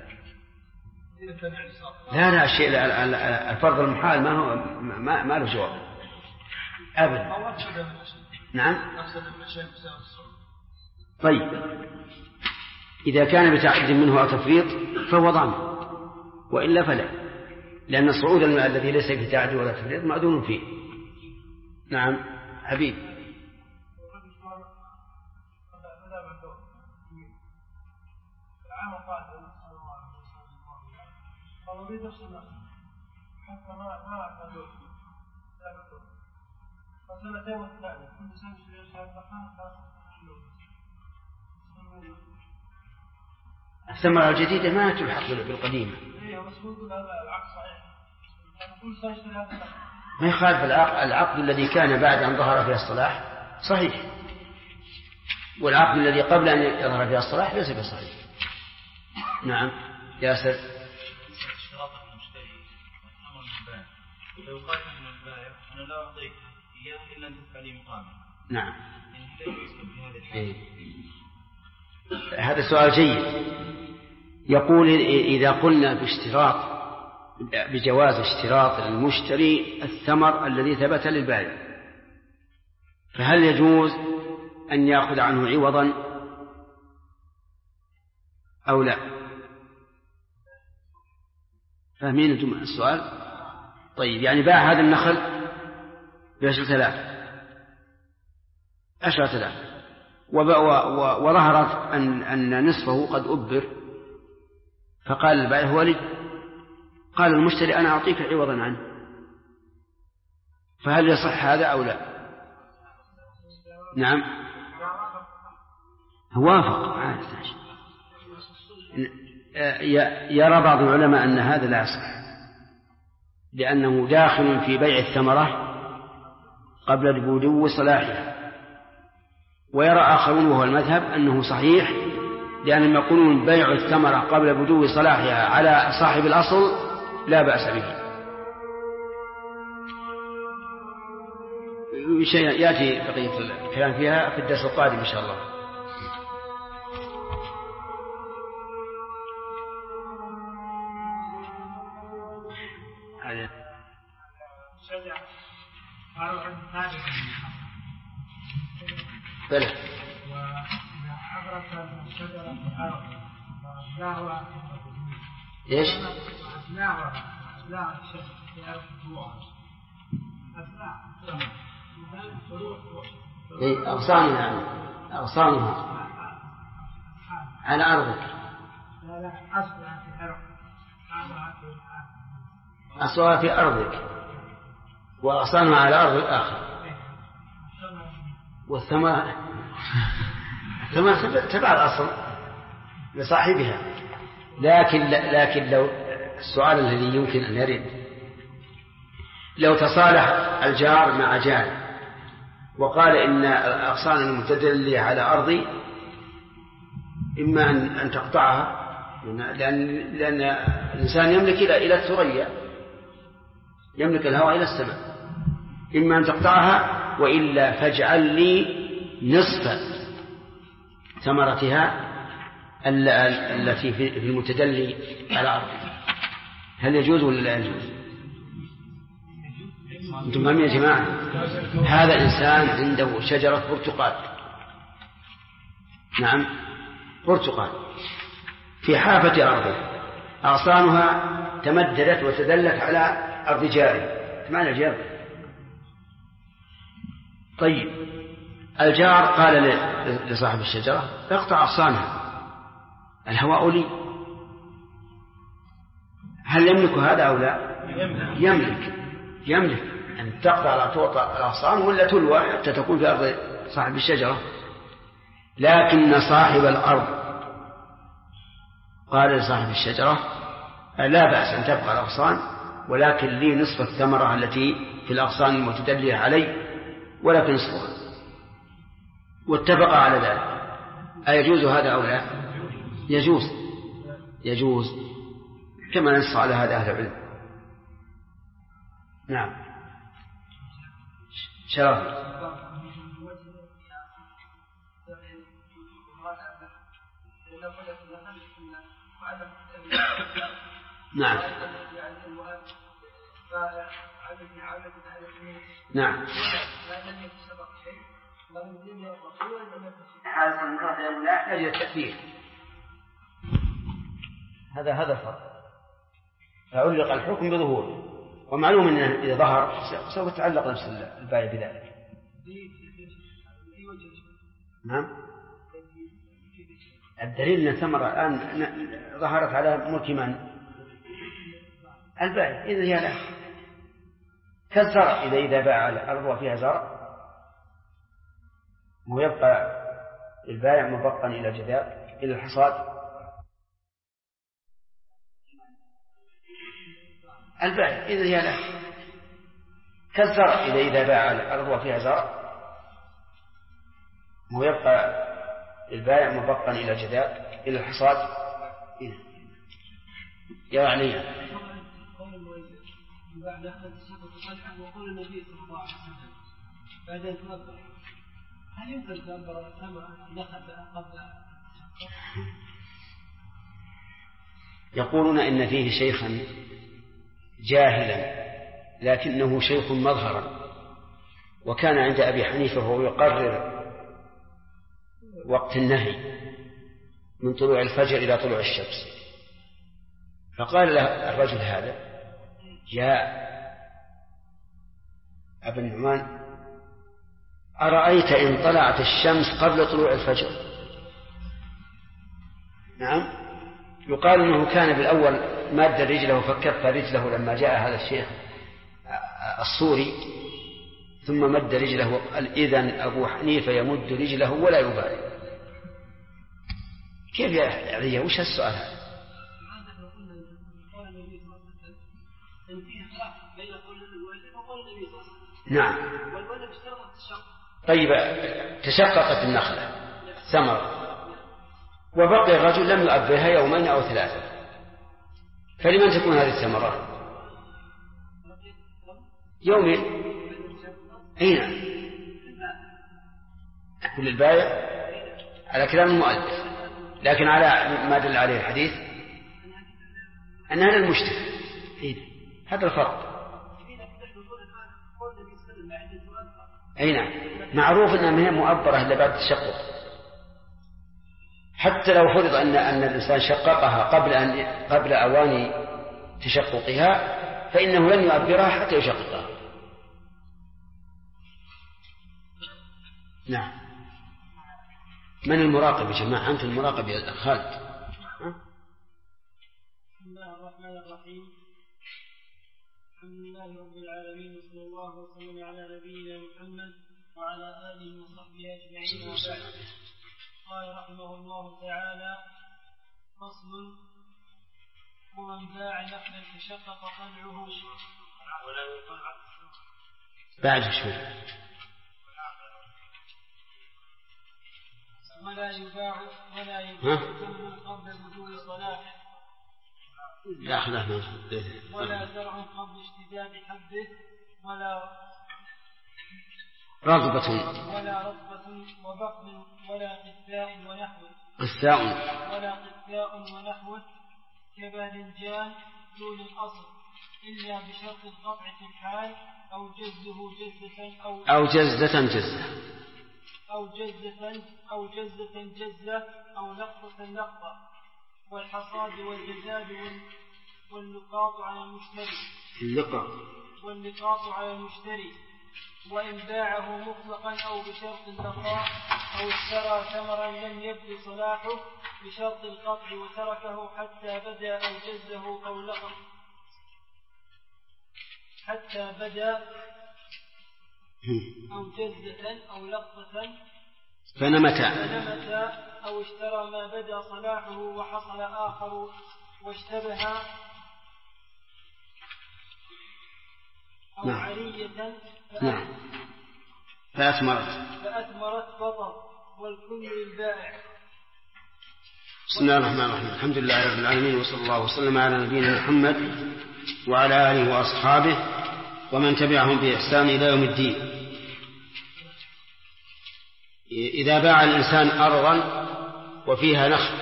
لا الشيء الفرض المحال ما هو ما له جواب أبدا. نعم. طيب إذا كان بتعد منه أو تفريط فهو ضامن، وإلا فلا، لأن الصعود الذي ليس بتعد ولا تفريط مأذون فيه. نعم. حبيب. الثمرة الجديدة ما تلحق بالقديمة. ما يخالف العقد الذي كان بعد أن ظهر فيها الصلاح صحيح، والعقد الذي قبل أن يظهر فيها الصلاح ليس بصحيح. نعم. ياسر. اشتراط المشتري الثمر للبائع، لو قال من البائع أنا لا أعطيك إياه إلا أن تدفع لي مقابل. نعم. هذا سؤال جيد. يقول إذا قلنا بجواز اشتراط المشتري الثمر الذي ثبت للبائع، فهل يجوز أن يأخذ عنه عوضا أو لا؟ فاهمين أنتم السؤال؟ طيب يعني باع هذا النخل ب10,000 وظهرت أن نصفه قد أبر، فقال البائع هو لي، قال المشتري أنا أعطيك عوضا عنه، فهل يصح هذا أو لا؟ نعم. وافق. يرى بعض العلماء أن هذا لا يصح، لأنه داخل في بيع الثمرة قبل بدو صلاحها، ويرى آخرون وهو المذهب أنه صحيح، لأنهم يقولون بيع الثمرة قبل بدو صلاحها على صاحب الأصل لا بأس به. يأتي بقية الكلام فيها في الدرس القادم إن شاء الله. بلى. ايش؟ أغصانها على أرضك. أصلها في أرضك وأغصانها على أرض الآخر، والثمرة تبع الأصل لصاحبها. لكن لو السؤال الذي يمكن أن يرد، لو تصالح الجار مع جار وقال إن الأغصان المتدلية على أرضي إما أن تقطعها، لأن الإنسان يملك إلى الثريا، يملك الهواء إلى السماء، إما أن تقطعها وإلا فاجعل لي نصف ثمرتها التي في المتدلي على أرضي. هل يجوز ولا لا يجوز؟ أنتم فاهمين يا جماعة؟ هذا إنسان عنده شجرة برتقال، نعم برتقال في حافة أرضه، أغصانها تمددت وتدلت على أرض جاره، معنى جار. طيب الجار قال لصاحب الشجرة اقطع أغصانها، الهواء لي. هل يملك هذا أو لا؟ يملك أن تقطع الأغصان ولا تلوى حتى تكون في أرض صاحب الشجرة. لكن صاحب الأرض قال لصاحب الشجرة لا بأس أن تبقى الأغصان، ولكن لي نصف الثمرة التي في الأغصان المتدلية علي، ولكن نصفها، واتفق على ذلك. أيجوز هذا أو لا؟ يجوز كما نص على هذا أهل العلم. نعم شرف. نعم نعم حالة المرأة لا يجب التأثير، هذا الفرق. فعلق الحكم بظهوره، ومعلوم أنه إذا ظهر سوف تعلق نفس البائع بذلك. نعم الدليل أن الثمرة الآن ظهرت على ملك من؟ البائع. إذا هي له كالزرع، إذا باع الأرض وفيها زرع ويبقى البائع مبقا إلى الجذاب إلى الحصاد، البائع. إذا هي له كالزرع، إذا باع الأرض وفيها زرع ويبقى البائع مبقا إلى الجذاب إلى الحصاد. يا عليا وقول النبي صلى الله عليه وسلم بعد أن تنبه، هل يمكن تنبر ثمرة نخل قبل؟ يقولون إن فيه شيخا جاهلا لكنه شيخ مظهرا، وكان عند أبي حنيفة وهو يقرر وقت النهي من طلوع الفجر إلى طلوع الشمس، فقال له الرجل هذا يا أبا النعمان أرأيت إن طلعت الشمس قبل طلوع الفجر؟ نعم يقال أنه كان بالأول ماد رجله فكف رجله لما جاء هذا الشيخ الصوري، ثم مد رجله وقال إذن أبو حنيفة يمد رجله ولا يبالي. كيف يا علي؟ وش السؤال هذا؟ نعم طيب تشققت النخلة ثمرة وبقي الرجل لم يؤبرها يومين أو ثلاثة، فلمن تكون هذه الثمرة؟ يومين. أين كل البائع على كلام المؤلف، لكن على ما دل عليه الحديث أن هذا المشتري. هذا الفرق. أين معروف أنها مؤبرة إلا بعد التشقق، حتى لو فرض أن الإنسان شققها قبل أوان تشققها فإنه لن يؤبرها حتى يشققها. نعم. من المراقب يا جماعة؟ أنت المراقب يا خالد. بسم الله الرحمن الرحيم، الحمد لله رب العالمين، وصلى الله وسلم على نبينا محمد وعلى آله وصحبه أجمعين. قال رحمه الله تعالى: فصل: ومن باع نخلا تشقق طلعه بعد شوي ولا يباع ثمن قبل بدو صلاحه ولا زرع قبل اشتداد حبه ولا رغبة وبقل ولا قثاء ونحوه كباذنجان دون الأصل إلا بشرط القطع في الحال أو جزة جزة أو لقطة والحصاد والجزاد واللقاط على المشتري وإن باعه مطلقا أو بشرط البقاء أو اشترى ثمرا لم يبد صلاحه بشرط القطع وتركه حتى بدا أو جزه أو لقط حتى بدا أو جزة أو لقطة فنمت أو اشترى ما بدا صلاحه وحصل آخر واشتبه أو عرية فأثمرت بطل والكل للبائع. بسم الله الرحمن الرحيم. الحمد لله رب العالمين وصلى الله وسلم على نبينا محمد وعلى آله وأصحابه ومن تبعهم بإحسان إلى يوم الدين. إذا باع الإنسان أرضا وفيها نخل،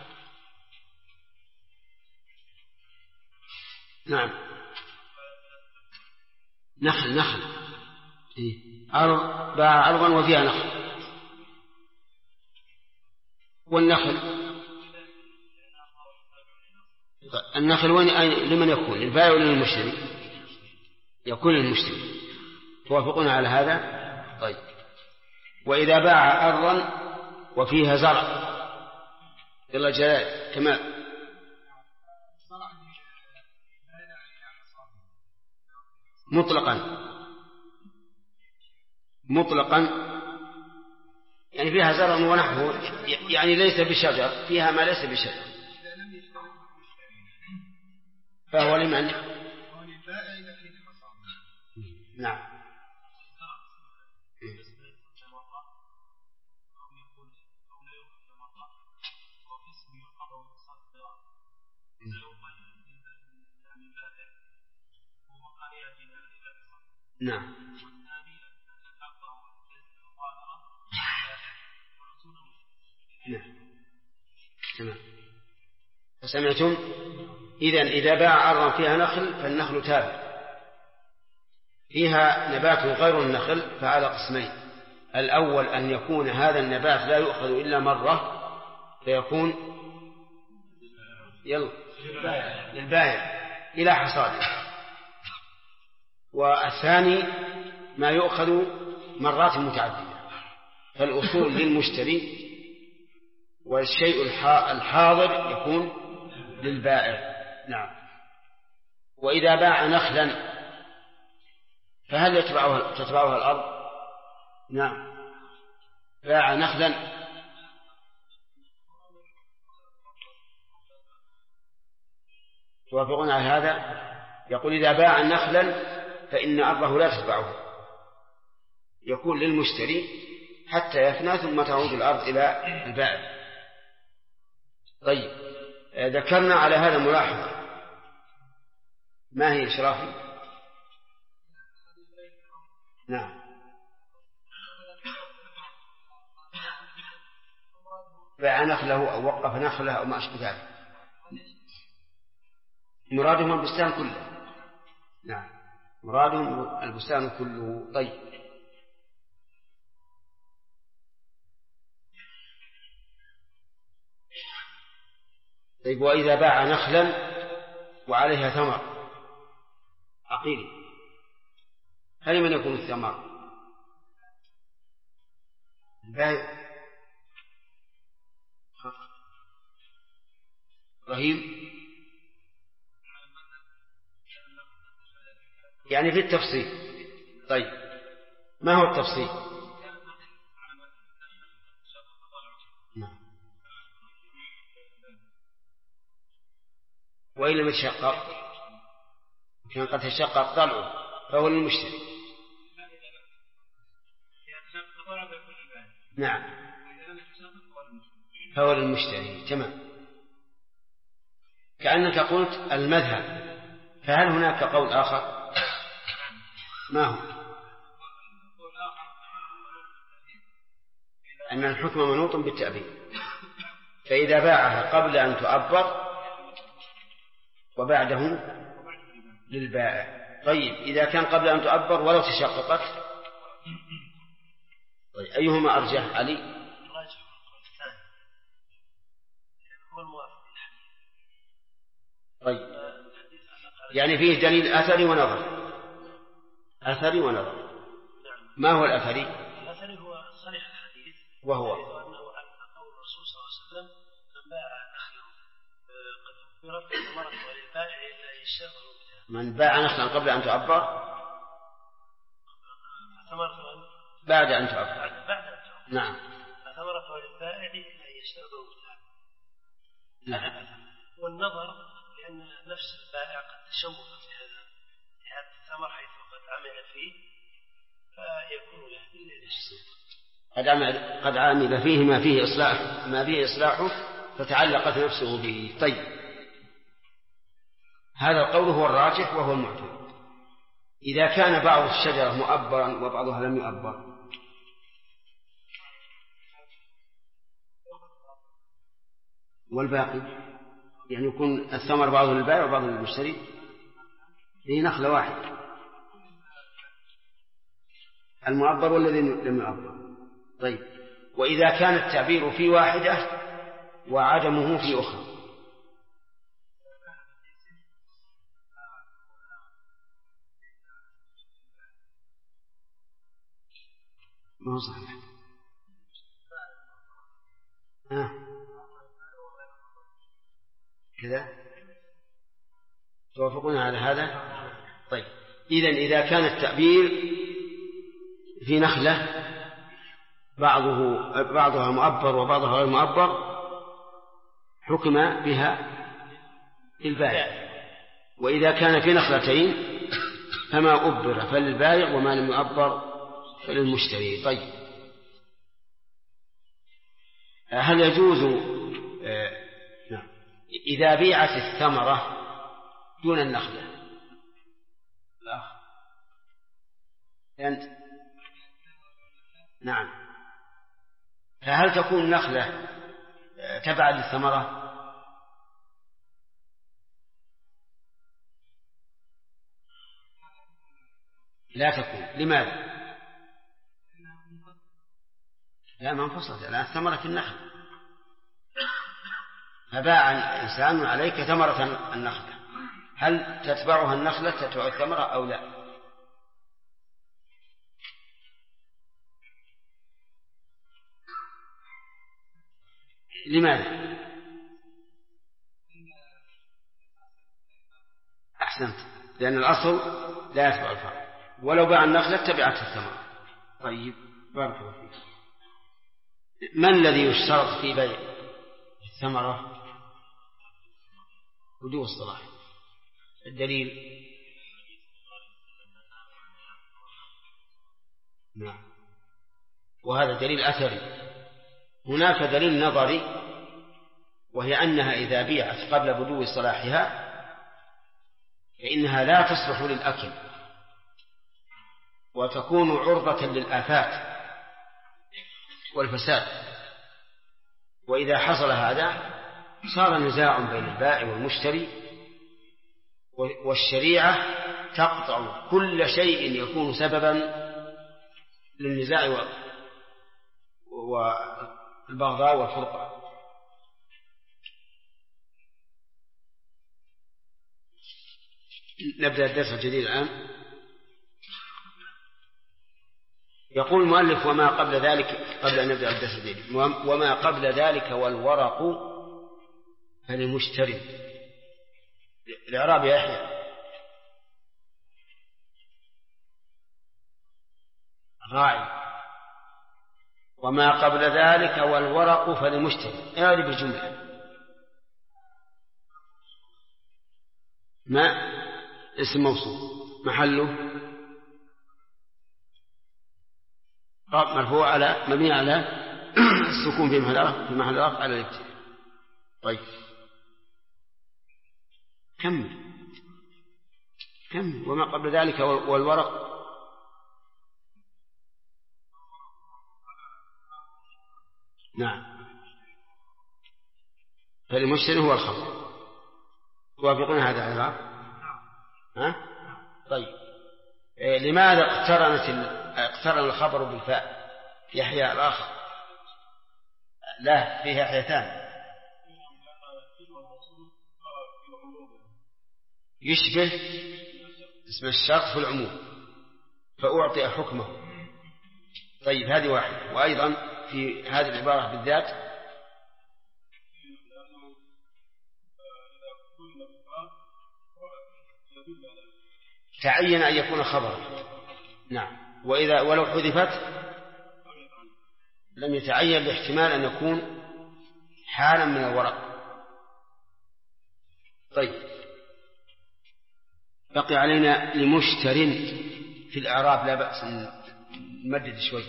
نعم نخل أرض، باع أرضا وفيها نخل، والنخل النخل لمن يكون؟ للبائع ولا للمشتري؟ يكون للمشتري. توافقون على هذا؟ طيب. وإذا باع أرضا وفيها زرع، يلا جلال كمال. مطلقا يعني فيها زرع ونحوه، يعني ليس بشجر، فيها ما ليس بشجر، فهو لمن؟ نعم. نعم. تمام. فسمعتم؟ إذا باع أرضا فيها نخل فالنخل تابع، فيها نبات غير النخل فعلى قسمين: الأول أن يكون هذا النبات لا يؤخذ إلا مرة فيكون للبائع إلى حصاده، والثاني ما يؤخذ مرات متعددة، فالأصول للمشتري والشيء الحاضر يكون للبائع. نعم. وإذا باع نخلا فهل تتبعها الأرض؟ نعم. باع نخلا توافقون على هذا؟ يقول إذا باع نخلا فإن أرضه لا تتبعه، يكون للمشتري حتى يفنى ثم تعود الأرض إلى البائع. طيب، ذكرنا على هذا ملاحظة، ما هي إشرافي؟ نعم. باع نخله أو وقف نخله أو ما أشبه ذلك، مرادهم البستان كله. نعم، مرادهم البستان كله. طيب، وإذا باع نخلا وعليها ثمر عقيل، هل من يكون الثمر؟ البائع. رهيب. يعني في التفصيل. طيب، ما هو التفصيل؟ وإن لم يتشقق، كان قد تشقق طلعه فهو للمشتري. نعم. فهو للمشتري. تمام. كأنك قلت المذهب، فهل هناك قول آخر؟ ما هو؟ أن الحكم منوط بالتأبيد، فإذا باعها قبل أن تؤبر وبعده للبائع. طيب إذا كان قبل أن تؤبر ولو تشققت، طيب أيهما أرجح علي؟ طيب يعني فيه دليل أثري ونظر. أثري ونظر. ما هو الأثري؟ الأثري هو صريح الحديث، وهو أنه قول الرسول صلى الله عليه وسلم: من باع نخله قد أبرت ثمرته وللبائع إلا يشتري. من باع نخلا قبل أن تعبر بعد أن تعبر. نعم. ثمرته للبائع إلا يشتري. نعم. والنظر لأن نفس البائع قد تشوف في هذا الثمر حيث قد عمل فيه، فيكون له قد عمل فيه ما فيه إصلاحه فتعلقت نفسه به. طيب هذا القول هو الراجح وهو المعتمد. إذا كان بعض الشجرة مؤبرا وبعضها لم يؤبر، والباقي يعني يكون الثمر بعضه للبائع وبعضه للمشتري، هي نخلة واحدة، المؤبر والذي لم يؤبر. طيب وإذا كان التعبير في واحدة وعدمه في أخرى، ما هو صحيح. كذا توافقون على هذا؟ طيب إذا كان التعبير في نخلة بعضها مؤبر وبعضها غير مؤبر، حكم بها البائع. وإذا كان في نخلتين فما أبر فللبائع وما لم يؤبر فللمشتري. طيب هل يجوز إذا بيعت الثمرة دون النخلة؟ لا أنت نعم. فهل تكون النخلة تبع للثمرة؟ لا تكون. لماذا؟ لا ما انفصلت الآن الثمرة في النخل، فباع إنسان عليك ثمرة النخلة، هل تتبعها النخلة تتبع الثمرة أو لا؟ لماذا؟ أحسنت، لأن الأصل لا يتبع الفرع، ولو باع النخلة تبعت الثمرة. طيب بارك الله فيك. ما الذي يشترط في بيع الثمرة؟ بدو الصلاح. الدليل؟ نعم، وهذا دليل أثري. هناك دليل نظري، وهي أنها إذا بيعت قبل بدو صلاحها فإنها لا تصلح للأكل وتكون عرضة للآفات والفساد. وإذا حصل هذا صار نزاع بين البائع والمشتري، والشريعة تقطع كل شيء يكون سببا للنزاع والبغضاء والفرقة. نبدأ الدرس الجديد الآن. يقول المؤلف: وما قبل ذلك، قبل أن نبدأ الدرس الجديد، وما قبل ذلك والورق فللمشتري. الإعراب يا يحيى. راعي. وما قبل ذلك والورق فللمشتري، اعرب الجملة. ما اسم موصول محله مرفوع على مبني على السكون في محل رفع على الابتداء. طيب كمل وما قبل ذلك والورق نعم فالمشتري هو الخبر. توافقون هذا الإعراب؟ طيب لماذا اقترن الخبر بالفاء؟ يحيى الآخر لا فيه يحيتان يشبه اسم الشرط في العموم فأعطي حكمه. طيب هذه واحدة. وأيضا في هذه العبارة بالذات تعين أن يكون خبرا. نعم ولو حذفت لم يتعين لاحتمال أن يكون حالا من الورق. طيب بقي علينا لمشتر في الإعراب لا بأس أن نمدد شوي.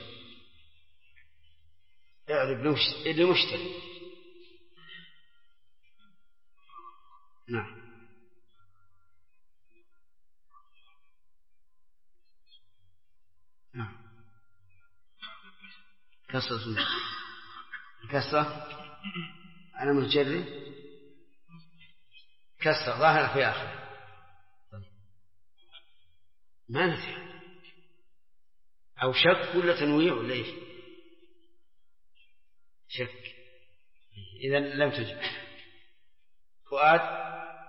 اعرب لمشتر. نعم كسرة أنا متجري كسرة ظاهر في آخر ما نفع أو شك ولا تنويع ولا إيش؟ شك. إذن لم تجب. فؤاد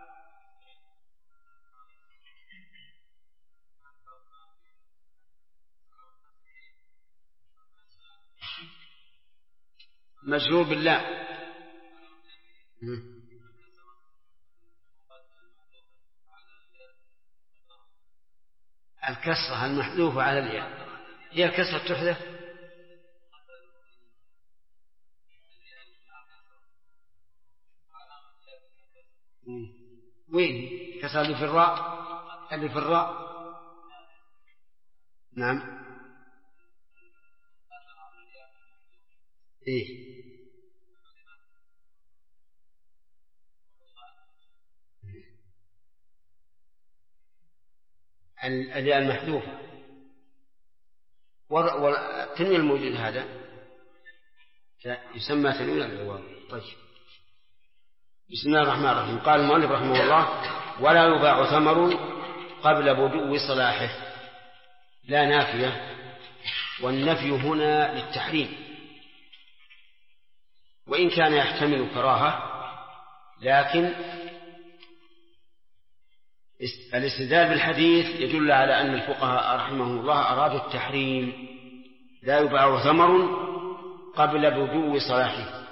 مجرور بالله. الكسرة المحذوفة على الياء هي الكسرة تحذف. وين كسرة اللي في الراء نعم إيه الياء المحذوفة والتنوين الموجود هذا يسمى تنوين العوض. طيب بسم الله الرحمن الرحيم. قال المؤلف رحمه الله ولا يباع ثمر قبل بدو صلاحه. لا نافية والنفي هنا للتحريم وإن كان يحتمل كراهة لكن الاستدلال بالحديث يدل على أن الفقهاء رحمهم الله أرادوا التحريم. لا يباع ثمر قبل بدو صلاحه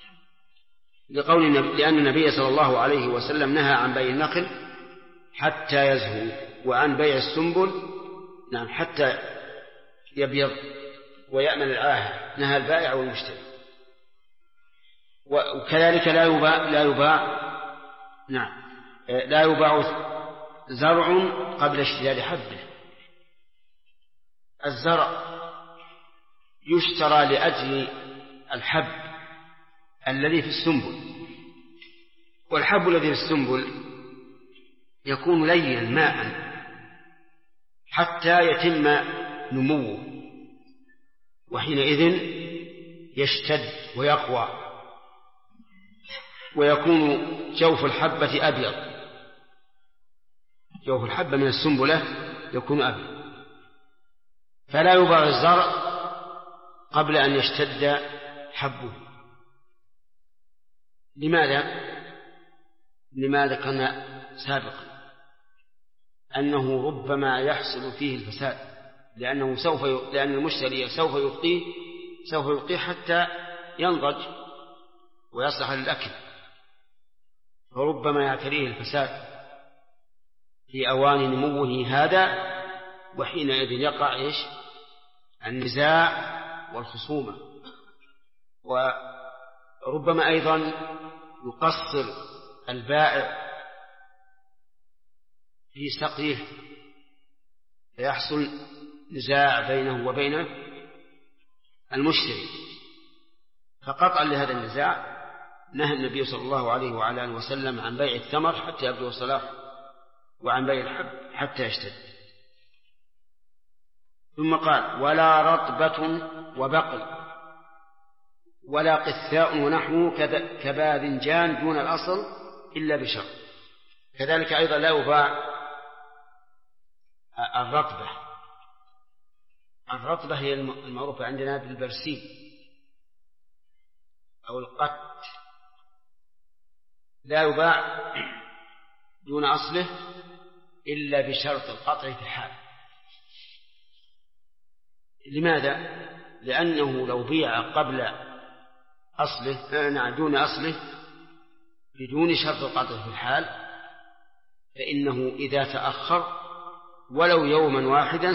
لأن النبي صلى الله عليه وسلم نهى عن بيع النخل حتى يزهو وعن بيع السنبل نعم حتى يبيض ويأمن العاهة. نهى البائع والمشتري. وكذلك لا يباع زرع قبل اشتداد حبه. الزرع يشترى لأجل الحب الذي في السنبل والحب الذي في السنبل يكون لينا ماء حتى يتم نموه وحينئذ يشتد ويقوى ويكون جوف الحبة أبيض. جوف الحبة من السنبلة يكون أبيض. فلا يباع الزرع قبل أن يشتد حبه. لماذا كان سابقا أنه ربما يحصل فيه الفساد لأن المشتري سوف يبقيه حتى ينضج ويصلح للأكل فربما يعتريه الفساد في أوان نموه هذا وحينئذ يقع النزاع والخصومة. وربما أيضا يقصر البائع في سقيه فيحصل نزاع بينه وبين المشتري فقطعا لهذا النزاع نهى النبي صلى الله عليه وعلى آله وسلم عن بيع التمر حتى يبدو صلاحه، وعن بيع الحب حتى يشتد. ثم قال: ولا رطبة وبقل ولا قثاء ونحوه كباذنجان دون الأصل إلا بشرط. كذلك أيضا لا يباع الرطبة. الرطبة هي المعروفة عندنا بالبرسيم أو القت، لا يباع دون أصله إلا بشرط القطع في حال. لماذا؟ لأنه لو بيع قبل أصله دون أصله بدون شرط القطع في الحال فإنه إذا تأخر ولو يوما واحدا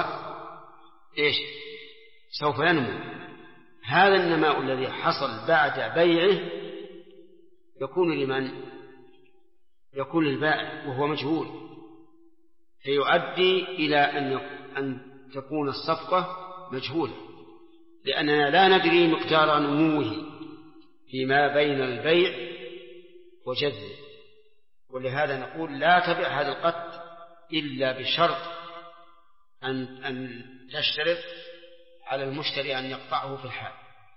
سوف ينمو. هذا النماء الذي حصل بعد بيعه يكون لمن؟ يكون للبائع وهو مجهول، فيؤدي إلى أن تكون الصفقة مجهولة، لأننا لا ندري مقدار نموه فيما بين البيع وجذبه. ولهذا نقول لا تبع هذا القط إلا بشرط أن تشترط على المشتري أن يقطعه في الحال.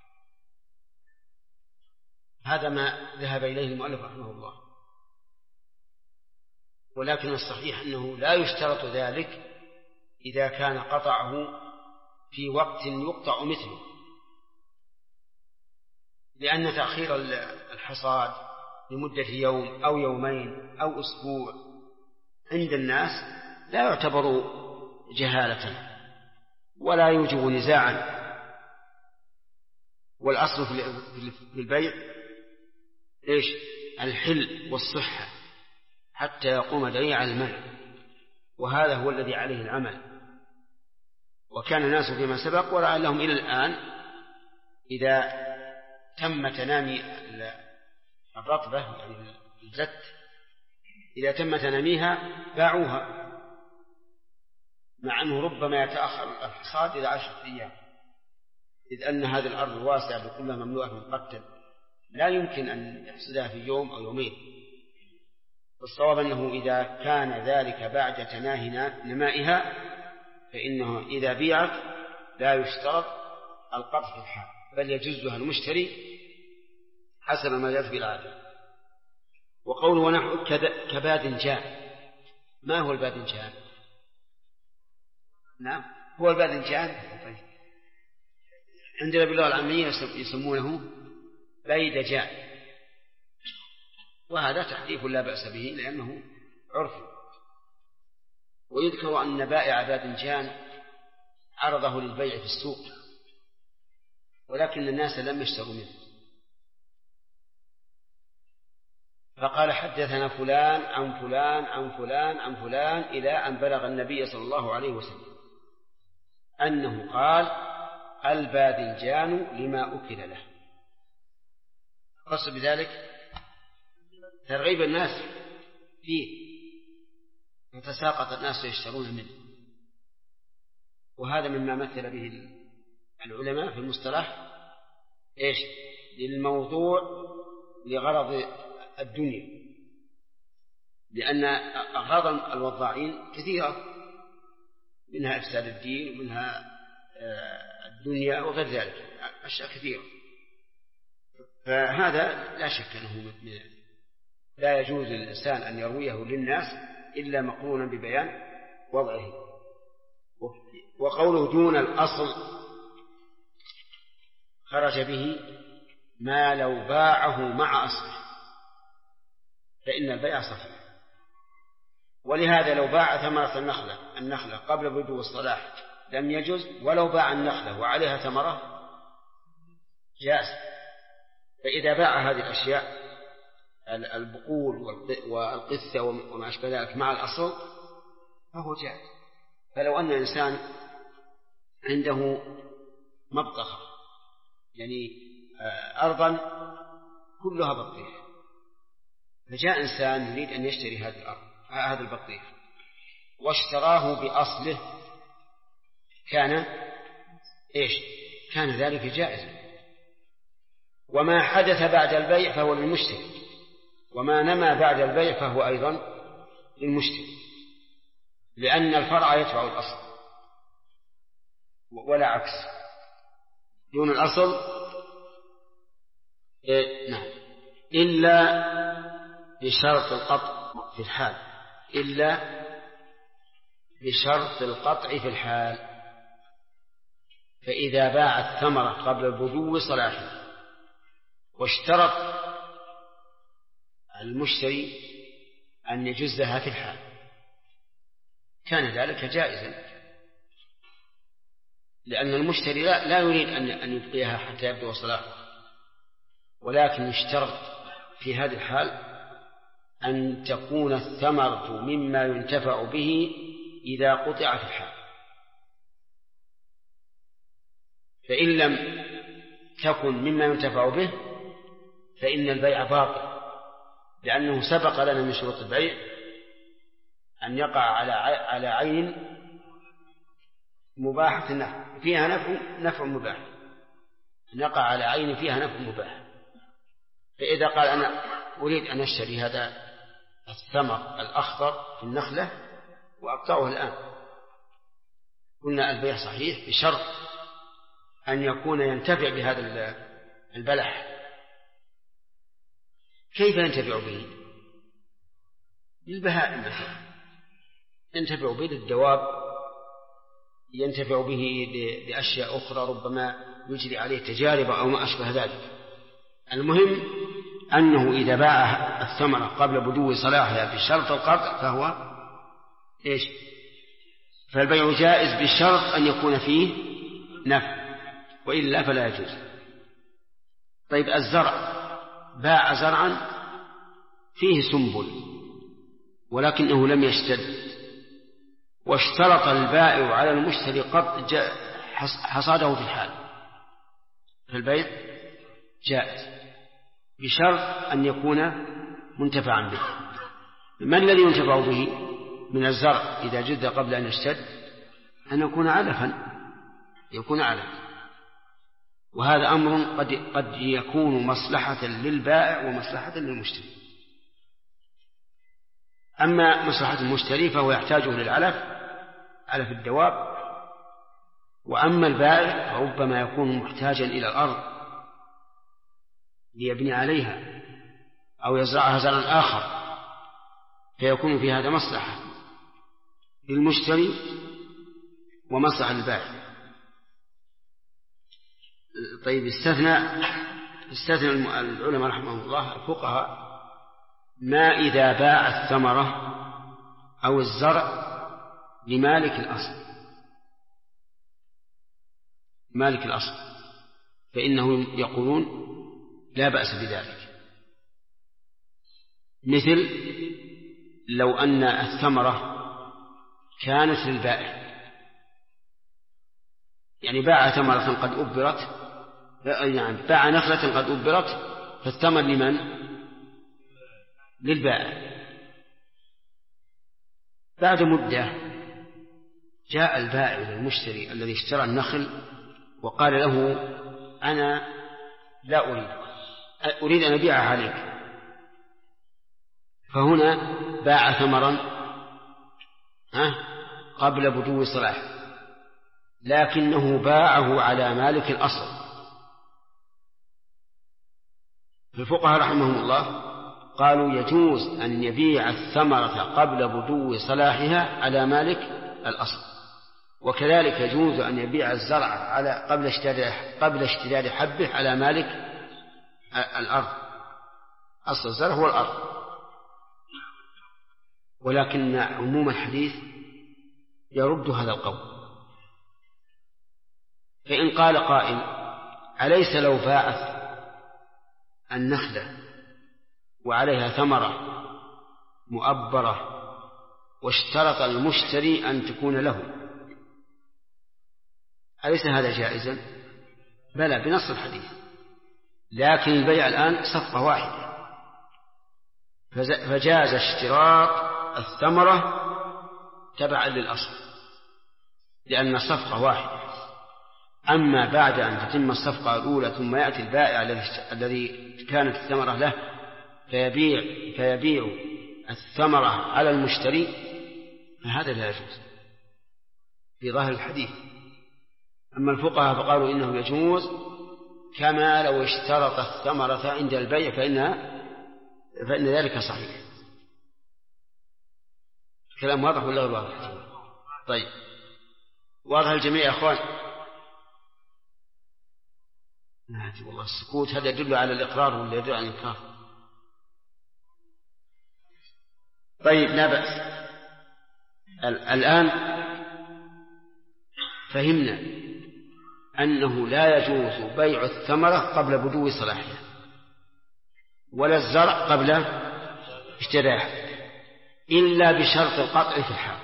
هذا ما ذهب إليه المؤلف رحمه الله، ولكن الصحيح أنه لا يشترط ذلك إذا كان قطعه في وقت يقطع مثله، لأن تأخير الحصاد لمدة يوم أو يومين أو أسبوع عند الناس لا يعتبر جهالة ولا يوجب نزاعا. والأصل في البيع الحل والصحة حتى يقوم دليل على المنع، وهذا هو الذي عليه العمل. وكان الناس فيما سبق ولعلهم إلى الآن إذا تم تنامي الرطبة يعني الزت إذا تم تناميها باعوها، مع أنه ربما يتأخر الحصاد إلى 10 أيام، إذ أن هذه الأرض الواسعة كلها مملوءة من قتل لا يمكن أن يحصدها في يوم أو يومين. والصواب أنه إذا كان ذلك بعد تناهي نمائها فإنه إذا بيعت لا يشترط القطع في الحال، بل يجزها المشتري حسب ما جاءت في العادة. وقوله ونحو كباذنجان. ما هو الباذنجان؟ نعم هو الباذنجان. عندنا باللغة العامية يسمونه بيدجان، وهذا تحريف لا بأس به لأنه عرف. ويذكر أن بائع باذنجان عرضه للبيع في السوق ولكن الناس لم يشتروا منه، فقال حدثنا فلان عن فلان عن فلان عن فلان إلى أن بلغ النبي صلى الله عليه وسلم أنه قال الباذنجان لما أكل له. قصد بذلك ترغيب الناس فيه فتساقط الناس يشترون منه، وهذا مما مثل به العلماء في المصطلح للموضوع لغرض الدنيا، لأن أغراض الوضاعين كثيرة، منها إفساد الدين ومنها الدنيا وغير ذلك أشياء كثيرة. فهذا لا شك أنه لا يجوز للإنسان أن يرويه للناس إلا مقرونا ببيان وضعه. وقوله دون الأصل خرج به ما لو باعه مع أصله فإن البيع صحيح. ولهذا لو باع ثمرة النخلة قبل بدو الصلاح لم يجوز، ولو باع النخلة وعليها ثمرة جاز. فإذا باع هذه الأشياء البقول والقثة وما أشبه ذلك مع الأصل فهو جاز. فلو أن إنسان عنده مبطخة يعني أرضا كلها بطيخ، فجاء إنسان يريد أن يشتري هذه الأرض هذا البطيخ واشتراه بأصله كان ذلك جائزا، وما حدث بعد البيع فهو للمشتري، وما نما بعد البيع فهو أيضا للمشتري، لأن الفرع يتبع الأصل ولا عكس. دون الأصل نعم، إلا بشرط القطع في الحال، إلا بشرط القطع في الحال. فإذا باع الثمرة قبل البدو صلاحه واشترط المشتري أن يجزها في الحال كان ذلك جائزا، لأن المشتري لا يريد أن يبقيها حتى يبدو صلاحه، ولكن يشترط في هذه الحال أن تكون الثمرة مما ينتفع به إذا قطع في الحال، فإن لم تكن مما ينتفع به فإن البيع باطل، لأنه سبق لنا من شروط البيع أن يقع على عين مباحة فيها نفع مباح، أن يقع على عين فيها نفع مباح. فإذا قال أنا أريد أن أشتري هذا الثمر الأخضر في النخلة وأقطعه الآن، قلنا البيع صحيح بشرط أن يكون ينتفع بهذا البلح. كيف ينتفع به؟ للبهائم مثلا، ينتفع به للدواب، ينتفع به بأشياء أخرى ربما يجري عليه تجارب أو ما أشبه ذلك. المهم أنه إذا باع الثمرة قبل بدو صلاحها بشرط القطع فهو إيش؟ فالبيع جائز بشرط أن يكون فيه نفع، وإلا فلا يجوز. طيب الزرع، باع زرعا فيه سنبل ولكنه لم يشتد، واشترط البائع على المشتري قطع حصاده في الحال، فالبيع جائز بشرط أن يكون منتفعا به. ما الذي ينتفع به من الزرع إذا جد قبل أن يشتد؟ أن يكون علفا، وهذا أمر قد يكون مصلحة للبائع ومصلحة للمشتري. أما مصلحة المشتري فهو يحتاجه للعلف، علف الدواب، وأما البائع فربما يكون محتاجا إلى الأرض ليبني عليها أو يزرعها زرعا آخر، فيكون في هذا مصلحة للمشتري ومصلحة للبائع. طيب استثنى العلماء رحمهم الله الفقهاء ما إذا باع الثمرة أو الزرع لمالك الأصل فإنه يقولون لا بأس بذلك. مثل لو أن الثمرة كانت للبائع، يعني باع ثمرة قد أبرت، يعني باع نخلة قد أبرت، فالثمر لمن؟ للبائع. بعد مدة جاء البائع للمشتري الذي اشترى النخل وقال له أنا لا أريد أن أبيعها عليك، فهنا باع ثمرا قبل بدو صلاح، لكنه باعه على مالك الأصل. الفقهاء رحمهم الله قالوا يجوز أن يبيع الثمرة قبل بدو صلاحها على مالك الأصل، وكذلك يجوز أن يبيع الزرع قبل اشتداد حبه على مالك الأرض. أصل الزرع هو الأرض، ولكن عموم الحديث يرد هذا القول. فإن قال قائل أليس لو باعت النخلة وعليها ثمرة مؤبرة واشترط المشتري أن تكون له، أليس هذا جائزا؟ بلى بنص الحديث، لكن البيع الآن صفقة واحدة، فجاز اشتراط الثمرة تبعا للأصل، لأن صفقة واحدة. أما بعد أن تتم الصفقة الأولى ثم يأتي البائع الذي كانت الثمرة له فيبيع الثمرة على المشتري، فهذا لا يجوز في ظاهر الحديث. أما الفقهاء فقالوا إنه يجوز كما لو اشترط الثمرة عند البيع فإن ذلك صحيح. الكلام واضح ولا غير واضح؟ طيب، واضح الجميع يا أخوان؟ والله السكوت هذا يدل على الإقرار ولا يدل على الإنكار؟ طيب لا بأس. الآن فهمنا أنه لا يجوز بيع الثمرة قبل بدو صلاحها ولا الزرع قبل اشتراحه إلا بشرط القطع في الحال.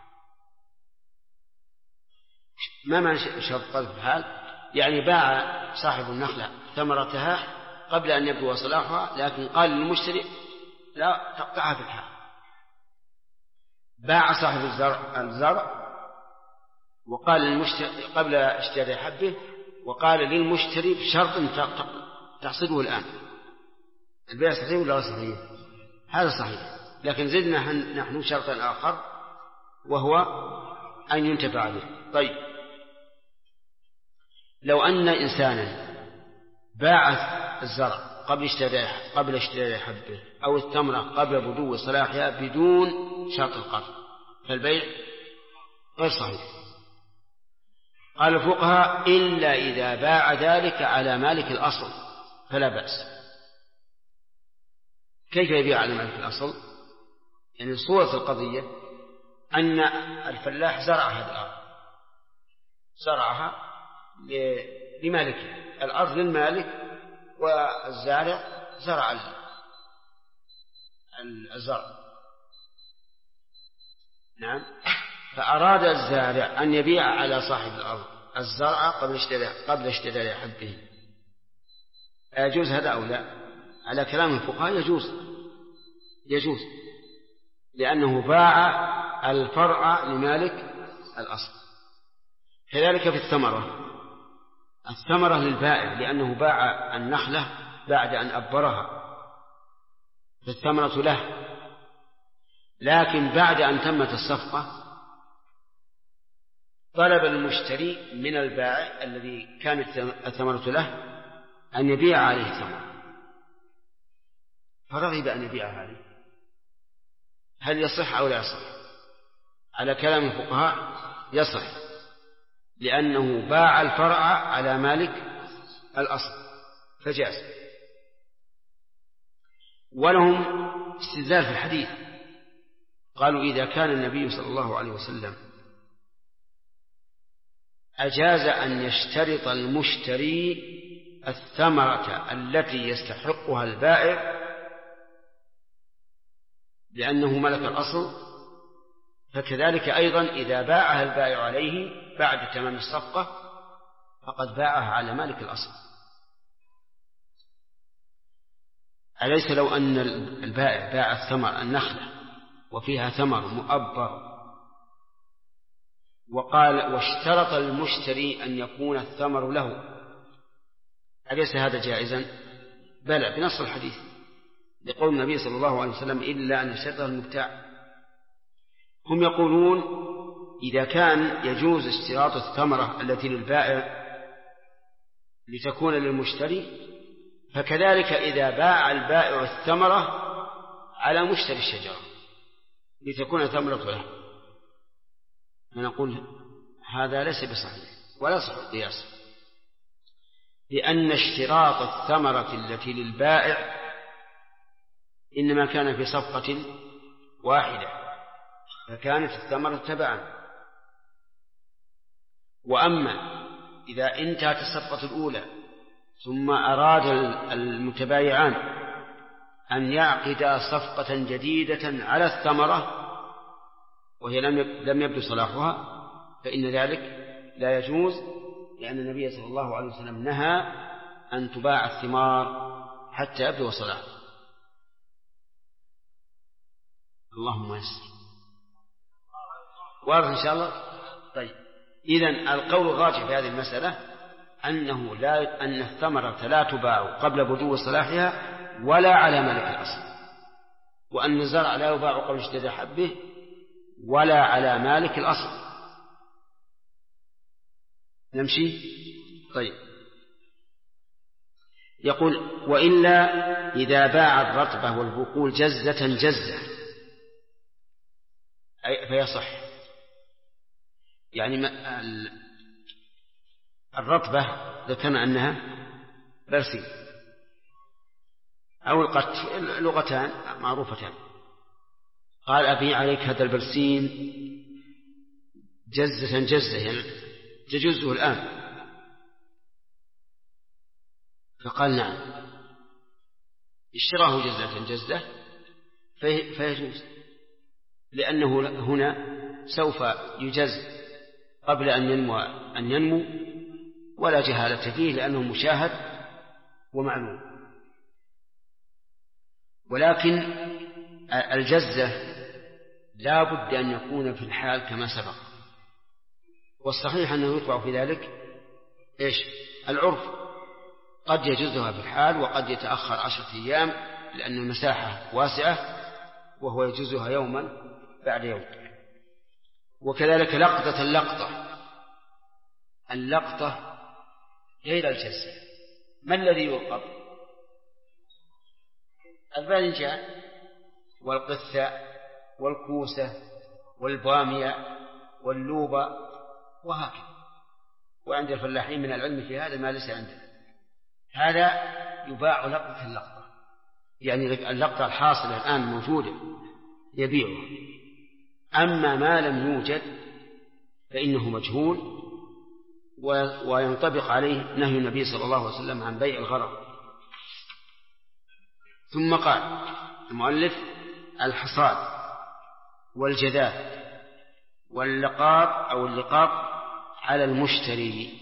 ما معنى شرط القطع في الحال؟ يعني باع صاحب النخلة ثمرتها قبل أن يبدو صلاحها، لكن قال للمشتري لا تقطعها في الحال. باع صاحب الزرع وقال للمشتري قبل اشتراء حبه، وقال للمشتري بشرط تحصده الآن. البيع صحيح ولا غير صحيح؟ هذا صحيح، لكن زدنا نحن شرطا آخر وهو أن ينتفع به. طيب، لو أن إنسانا باع الزرع قبل اشتراء حبه أو التمرة قبل بدو صلاحها بدون شرط القطع، فالبيع غير صحيح. قال الفقهاء إلا إذا باع ذلك على مالك الأصل فلا بأس. كيف يبيع على مالك الأصل؟ يعني صورة القضية أن الفلاح زرع هذه الأرض، زرعها لمالكه، الأرض للمالك والزارع زرع الزرع. نعم. فأراد الزارع أن يبيع على صاحب الأرض الزرع قبل اشتراء حبه، أيجوز هذا أو لا؟ على كلام الفقهاء يجوز لأنه باع الفرع لمالك الأصل. كذلك في الثمرة للبائع لأنه باع النخلة بعد أن أبرها، فالثمرة له، لكن بعد أن تمت الصفقة طلب المشتري من البائع الذي كانت الثمرة له أن يبيع عليه الثمرة، فرغب أن يبيعها عليه. هل يصح أو لا يصح؟ على كلام الفقهاء يصح، لأنه باع الفرع على مالك الأصل فجاز. ولهم استدلال في الحديث، قالوا إذا كان النبي صلى الله عليه وسلم أجاز أن يشترط المشتري الثمرة التي يستحقها البائع لأنه ملك الأصل، فكذلك أيضا إذا باعها البائع عليه بعد تمام الصفقة فقد باعها على مالك الأصل. أليس لو أن البائع باع النخلة وفيها ثمر مؤبر وقال واشترط المشتري أن يكون الثمر له، أليس هذا جائزا؟ بلى، بنص الحديث لقول النبي صلى الله عليه وسلم إلا أن يشترط المبتاع. هم يقولون إذا كان يجوز اشتراط الثمرة التي للبائع لتكون للمشتري، فكذلك إذا باع البائع الثمرة على مشتري الشجرة لتكون ثمرة له، فنقول هذا ليس بصحيح ولا صح القياس، لأن اشتراط الثمرة التي للبائع إنما كان في صفقة واحدة فكانت الثمرة تبعا. وأما إذا انتهت الصفقة الأولى ثم أراد المتبايعان أن يعقدا صفقة جديدة على الثمرة وهي لم يبدو صلاحها، فإن ذلك لا يجوز، لأن النبي صلى الله عليه وسلم نهى أن تباع الثمار حتى يبدو صلاحها. اللهم يسر. واضح إن شاء الله؟ طيب، إذن القول الراجح في هذه المسألة أن الثمرة لا تباع قبل بدو صلاحها ولا على مالك الأصل، وأن الزرع لا يباع قبل اشتداد حبه ولا على مالك الأصل. نمشي؟ طيب. يقول: وإلا إذا باع الرطبة والبقول جزة فيصح. يعني الرطبة ذكرنا أنها برسيم أو القت، لغتان معروفتان. قال: أبيع عليك هذا البرسيم جزة يعني تجزه الآن. فقال: نعم. اشتراه جزة فيجوز، لأنه هنا سوف يجز قبل أن ينمو ولا جهالة فيه، لأنه مشاهد ومعلوم. ولكن الجزة لا بد أن يكون في الحال كما سبق، والصحيح أنه يطبع في ذلك العرف، قد يجزها في الحال وقد يتأخر 10 أيام لأن المساحة واسعة، وهو يجزها يوما بعد يوم. وكذلك اللقطة غير الجزة. ما الذي يلقط؟ الباذنجان والقثة والكوسة والبامية واللوبة وهكذا. وعند الفلاحين من العلم في هذا ما ليس عندنا. هذا يباع لقطة اللقطة، يعني اللقطة الحاصلة الآن موجودة يبيعها. أما ما لم يوجد فإنه مجهول، وينطبق عليه نهي النبي صلى الله عليه وسلم عن بيع الغرر. ثم قال المؤلف: الحصاد والجذاذ واللقاط أو اللقاط على المشتري.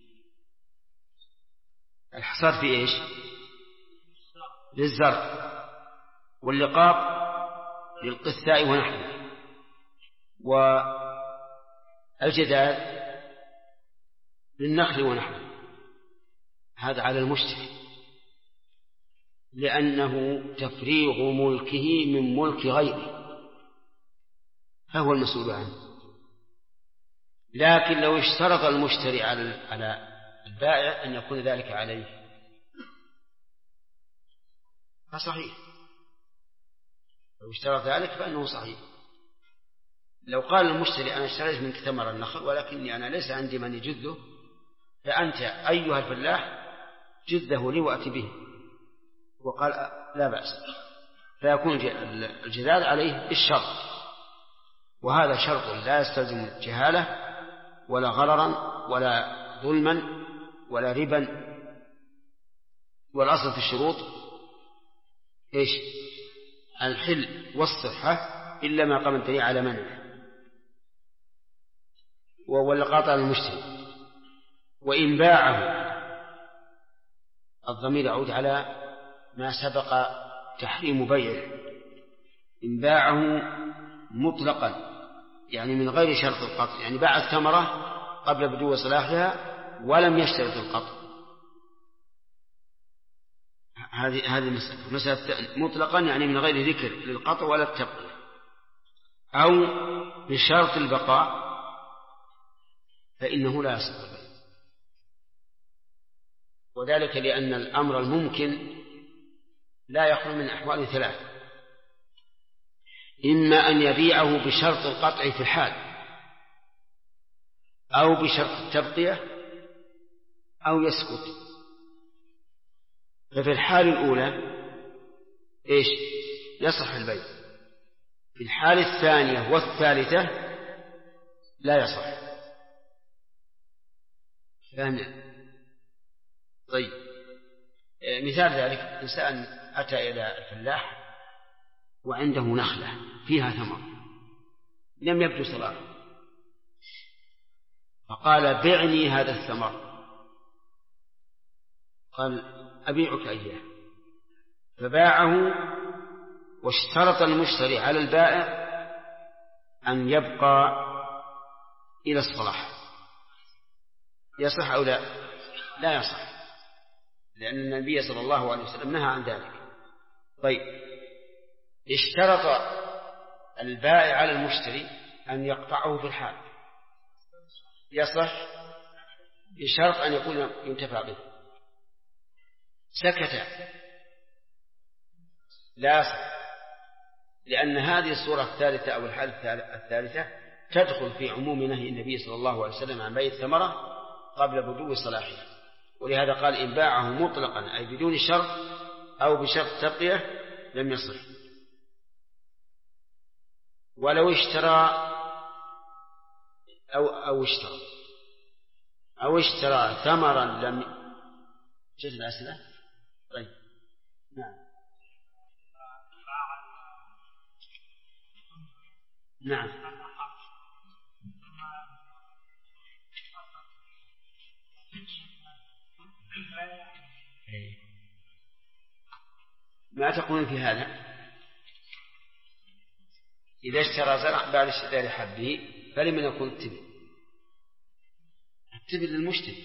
الحصاد في إيش؟ للزرع، واللقاط للقثاء ونحوه، والجذاذ للنخل ونحوه. هذا على المشتري، لأنه تفريغ ملكه من ملك غيره، فهو المسؤول عنه. لكن لو اشترط المشتري على البائع أن يكون ذلك عليه فصحيح، لو اشترط ذلك فإنه صحيح. لو قال المشتري: أنا اشتريت منك ثمر النخل ولكني أنا ليس عندي من يجذه، فأنت أيها الفلاح جذه لي وأتي به، وقال: لا بأس، فيكون الجذاذ عليه بالشرط، وهذا شرط لا يستلزم جهالة ولا غررا ولا ظلما ولا ربا. والأصل في الشروط الحل والصحة إلا ما قام الدليل على منعه. واللقاط على المشتري. وإن باعه، الضمير يعود على ما سبق تحريم بيعه. إن باعه مطلقا يعني من غير شرط القطع، يعني باع الثمرة قبل بدو صلاحها ولم يشترط القطع. هذه مسألة مطلقا يعني من غير ذكر للقطع ولا التبقية، أو بشرط البقاء فإنه لا يصح البيع. وذلك لأن الأمر الممكن لا يخلو من أحوال 3: إما أن يبيعه بشرط القطع في الحال، أو بشرط التبقية، أو يسكت. ففي الحال الأولى يصح البيع، في الحال الثانية والثالثة لا يصح. فهمنا؟ طيب، مثال ذلك: إنسان أتى إلى الفلاح وعنده نخلة فيها ثمر لم يبدو صلاحه، فقال: بعني هذا الثمر. قال: أبيعك إياه. فباعه، واشترط المشتري على البائع أن يبقى إلى الصلاح. يصح أو لا؟ لا يصح، لأن النبي صلى الله عليه وسلم نهى عن ذلك. طيب، اشترط البائع على المشتري أن يقطعه في الحال، يصح بشرط أن يكون ينتفع به. سكت لا يصح، لأن هذه الصورة الثالثة أو الحالة الثالثة تدخل في عموم نهي النبي صلى الله عليه وسلم عن بيع الثمرة قبل بدو صلاحها، ولهذا قال إن باعه مطلقا أي بدون شرط أو بشرط تبقية لم يصح. ولو اشترى أو اشترى ثمرا لم جد الأسئلة. طيب نعم نعم ما تقولون في هذا؟ إذا اشترى زرع بعد اشتراء حبه فلمن يكون التبن؟ التبن للمشتري،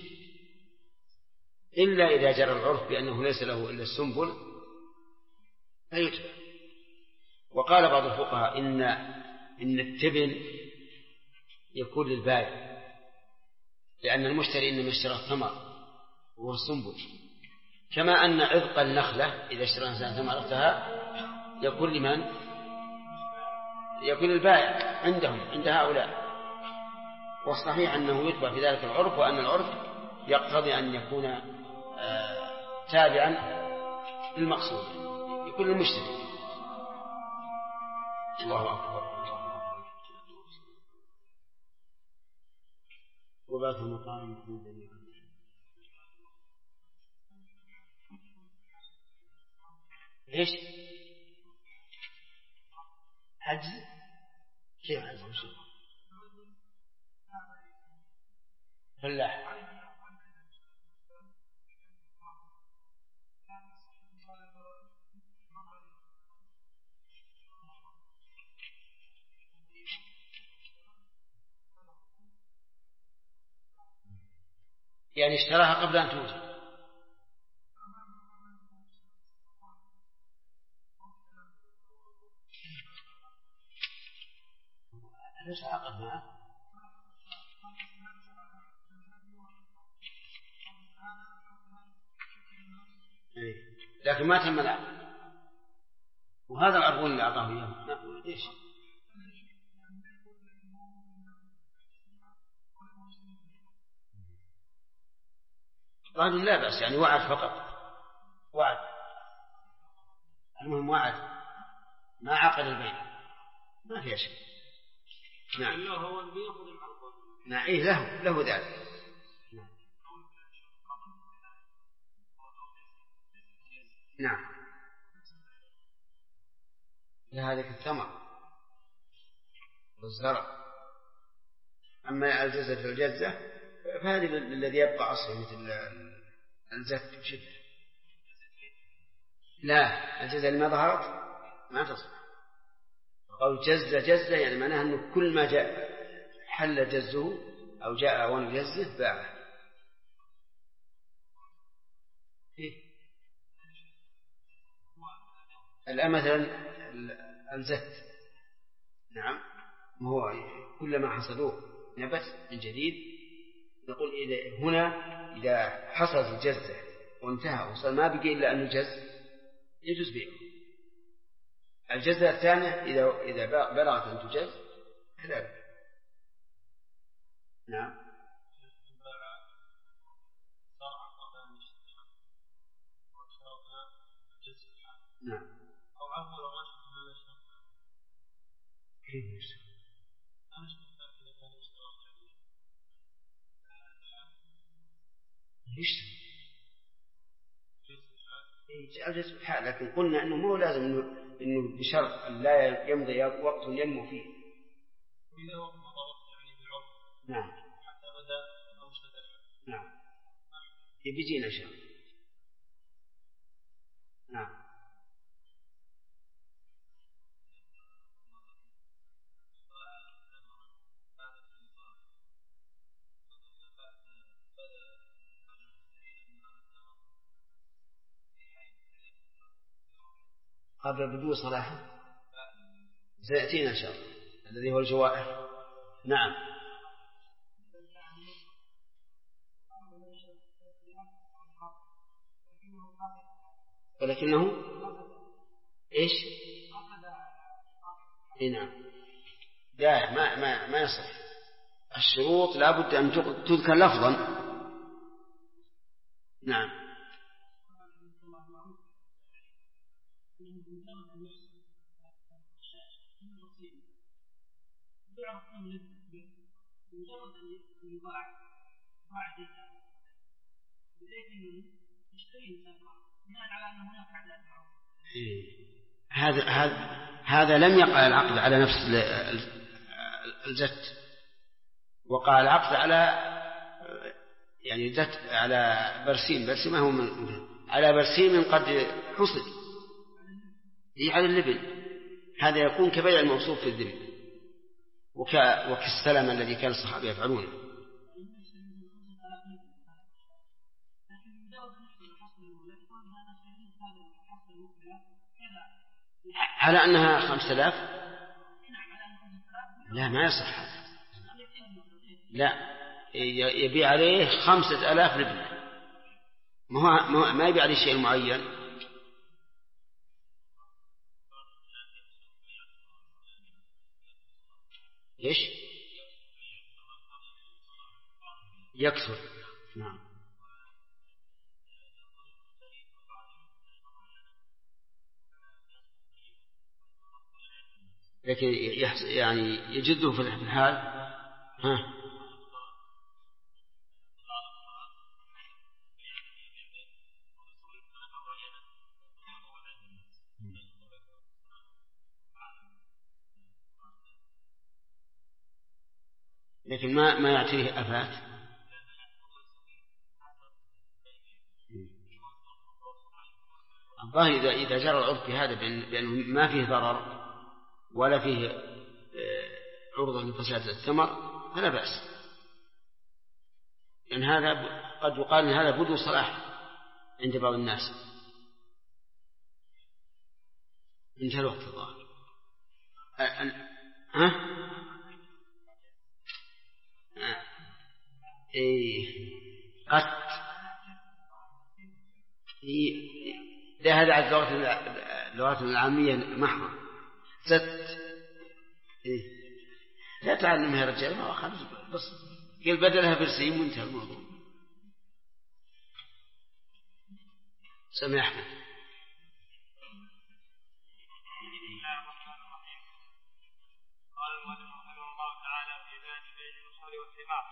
إلا إذا جرى العرف بأنه ليس له إلا السنبل فيتبع. وقال بعض الفقهاء إن التبن يكون للبائع، لأن المشتري إنما اشترى الثمر وهو السنبل، كما أن عذق النخلة إذا اشترى الإنسان ثمرتها يكون لمن؟ يكون البائع عند هؤلاء. والصحيح أنه يتبع في ذلك العرف، وأن العرف يقتضي أن يكون تابعا للمقصود، يكون المشتري. الله أكبر. وبات المقام ايش؟ حجز؟ كيف حجز؟ فلاح. يعني اشتراها قبل أن توجد. ليس عقد معه، لكن ما تم العقد، وهذا العرضون اللي أعطاه إياه ليش؟ قالوا لا بأس، يعني وعد فقط، وعد، المهم وعد ما عقد البيع، ما فيها شيء. نعم هو اللي بيأخذ العقد. نعم إيه له ذلك. نعم لهذه الثمر والزرع. أما الجزة والجزة فهذه الذي يبقى أصلا مثل الزك شبه. لا، الجزة اللي ما ظهرت ما تصح. قول جزة يعني معناها أنه كل ما جاء حل جزه أو جاء أوان جزه باعه. الآن مثلا الزت، نعم، ما هو كلما حصدوه نبت من جديد، نقول إذا حصلت الجزة وانتهى وصل ما بقي إلا أنه جز يجوز بيعه. الجزة الثانية إذا بلغت أن تجز كذلك. نعم نعم كيف يشتري؟ جاء جزء الحال، لكن قلنا أنه مو لازم إنه بشرط أن لا يمضي وقت ينمو فيه. وإذا وقت مضى وقت يعني بالعرف. نعم. حتى بدأ أو اشتد. نعم. يبيجينا شيء. نعم. قبل بدو صلاحه سيأتينا إن شاء الله الذي هو الجوائح. نعم. ولكنه إيش؟ نعم. لا ما يصح. الشروط لا بد أن تذكر لفظا. نعم. هذا لم يقع العقد على نفس الجت، وقع العقد على يعني جت على برسيم ما هو على برسيم قد حصل على اللبن. هذا يكون كبيع الموصوف في الذمة وكالسلم الذي كان الصحابة يفعلونه. على أنها 5000 لا ما يصح. لا يبيع عليه 5000 لبنة، ما يبيع عليه شيء معين. إيش يكثر. نعم. لكن يعني يجده في الحال. ها لكن ما يعطيه أفات. الظاهر إذا جرى العرف بهذا بأنه ما فيه ضرر ولا فيه عرضة لفساد الثمر فلا بأس. لأن هذا قد يقال أن هذا بدو صلاح عند بعض الناس. انتهى الوقت الظاهر. لا هذا على اللغات العامية محضة. لا تعلمها يا رجال ما أخذ بس قل بدلها برسيم وانتهى الموضوع. سمع أحمد. قال المؤلف رحمه الله تعالى في باب بيع الأصول والثمار: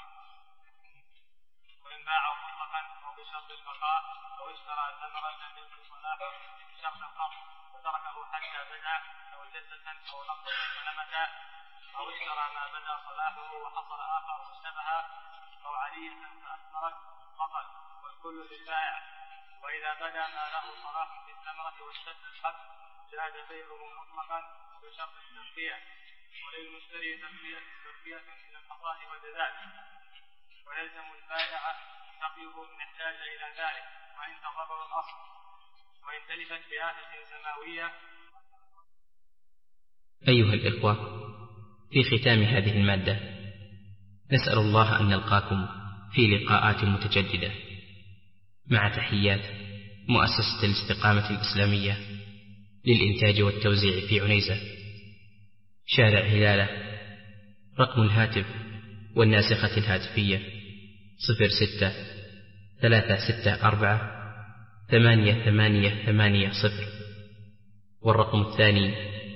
وإن باعه مطلقا أو بشرط البقاء أو اشترى ثمرا لم يكن صلاحه بشرط القبض وتركه حتى بدا أو جدة أو نقصا ونمتا أو اشترى ما بدا صلاحه وحصل آخر واشتبه أو علية فأثمرت بطل والكل للبائع. وإذا بدا ما له صلاح في الثمرة واشتد القبض جاز بيعه مطلقا وبشرط الترقية، وللمشتري ترقية إلى القضاء والجزاء، ويلزم البائع سقيه إن احتاج إلى ذلك وإن تضرر الأصل وإن تلفت بآفة سماوية. أيها الإخوة، في ختام هذه المادة نسأل الله أن نلقاكم في لقاءات متجددة، مع تحيات مؤسسة الاستقامة الإسلامية للإنتاج والتوزيع في عنيزة، شارع هلالة. رقم الهاتف والناسخة الهاتفية 06-364-8880، والرقم الثاني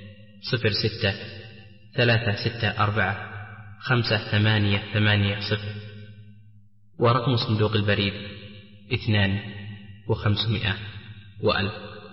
06-364-5880، ورقم صندوق البريد 2500 و1000.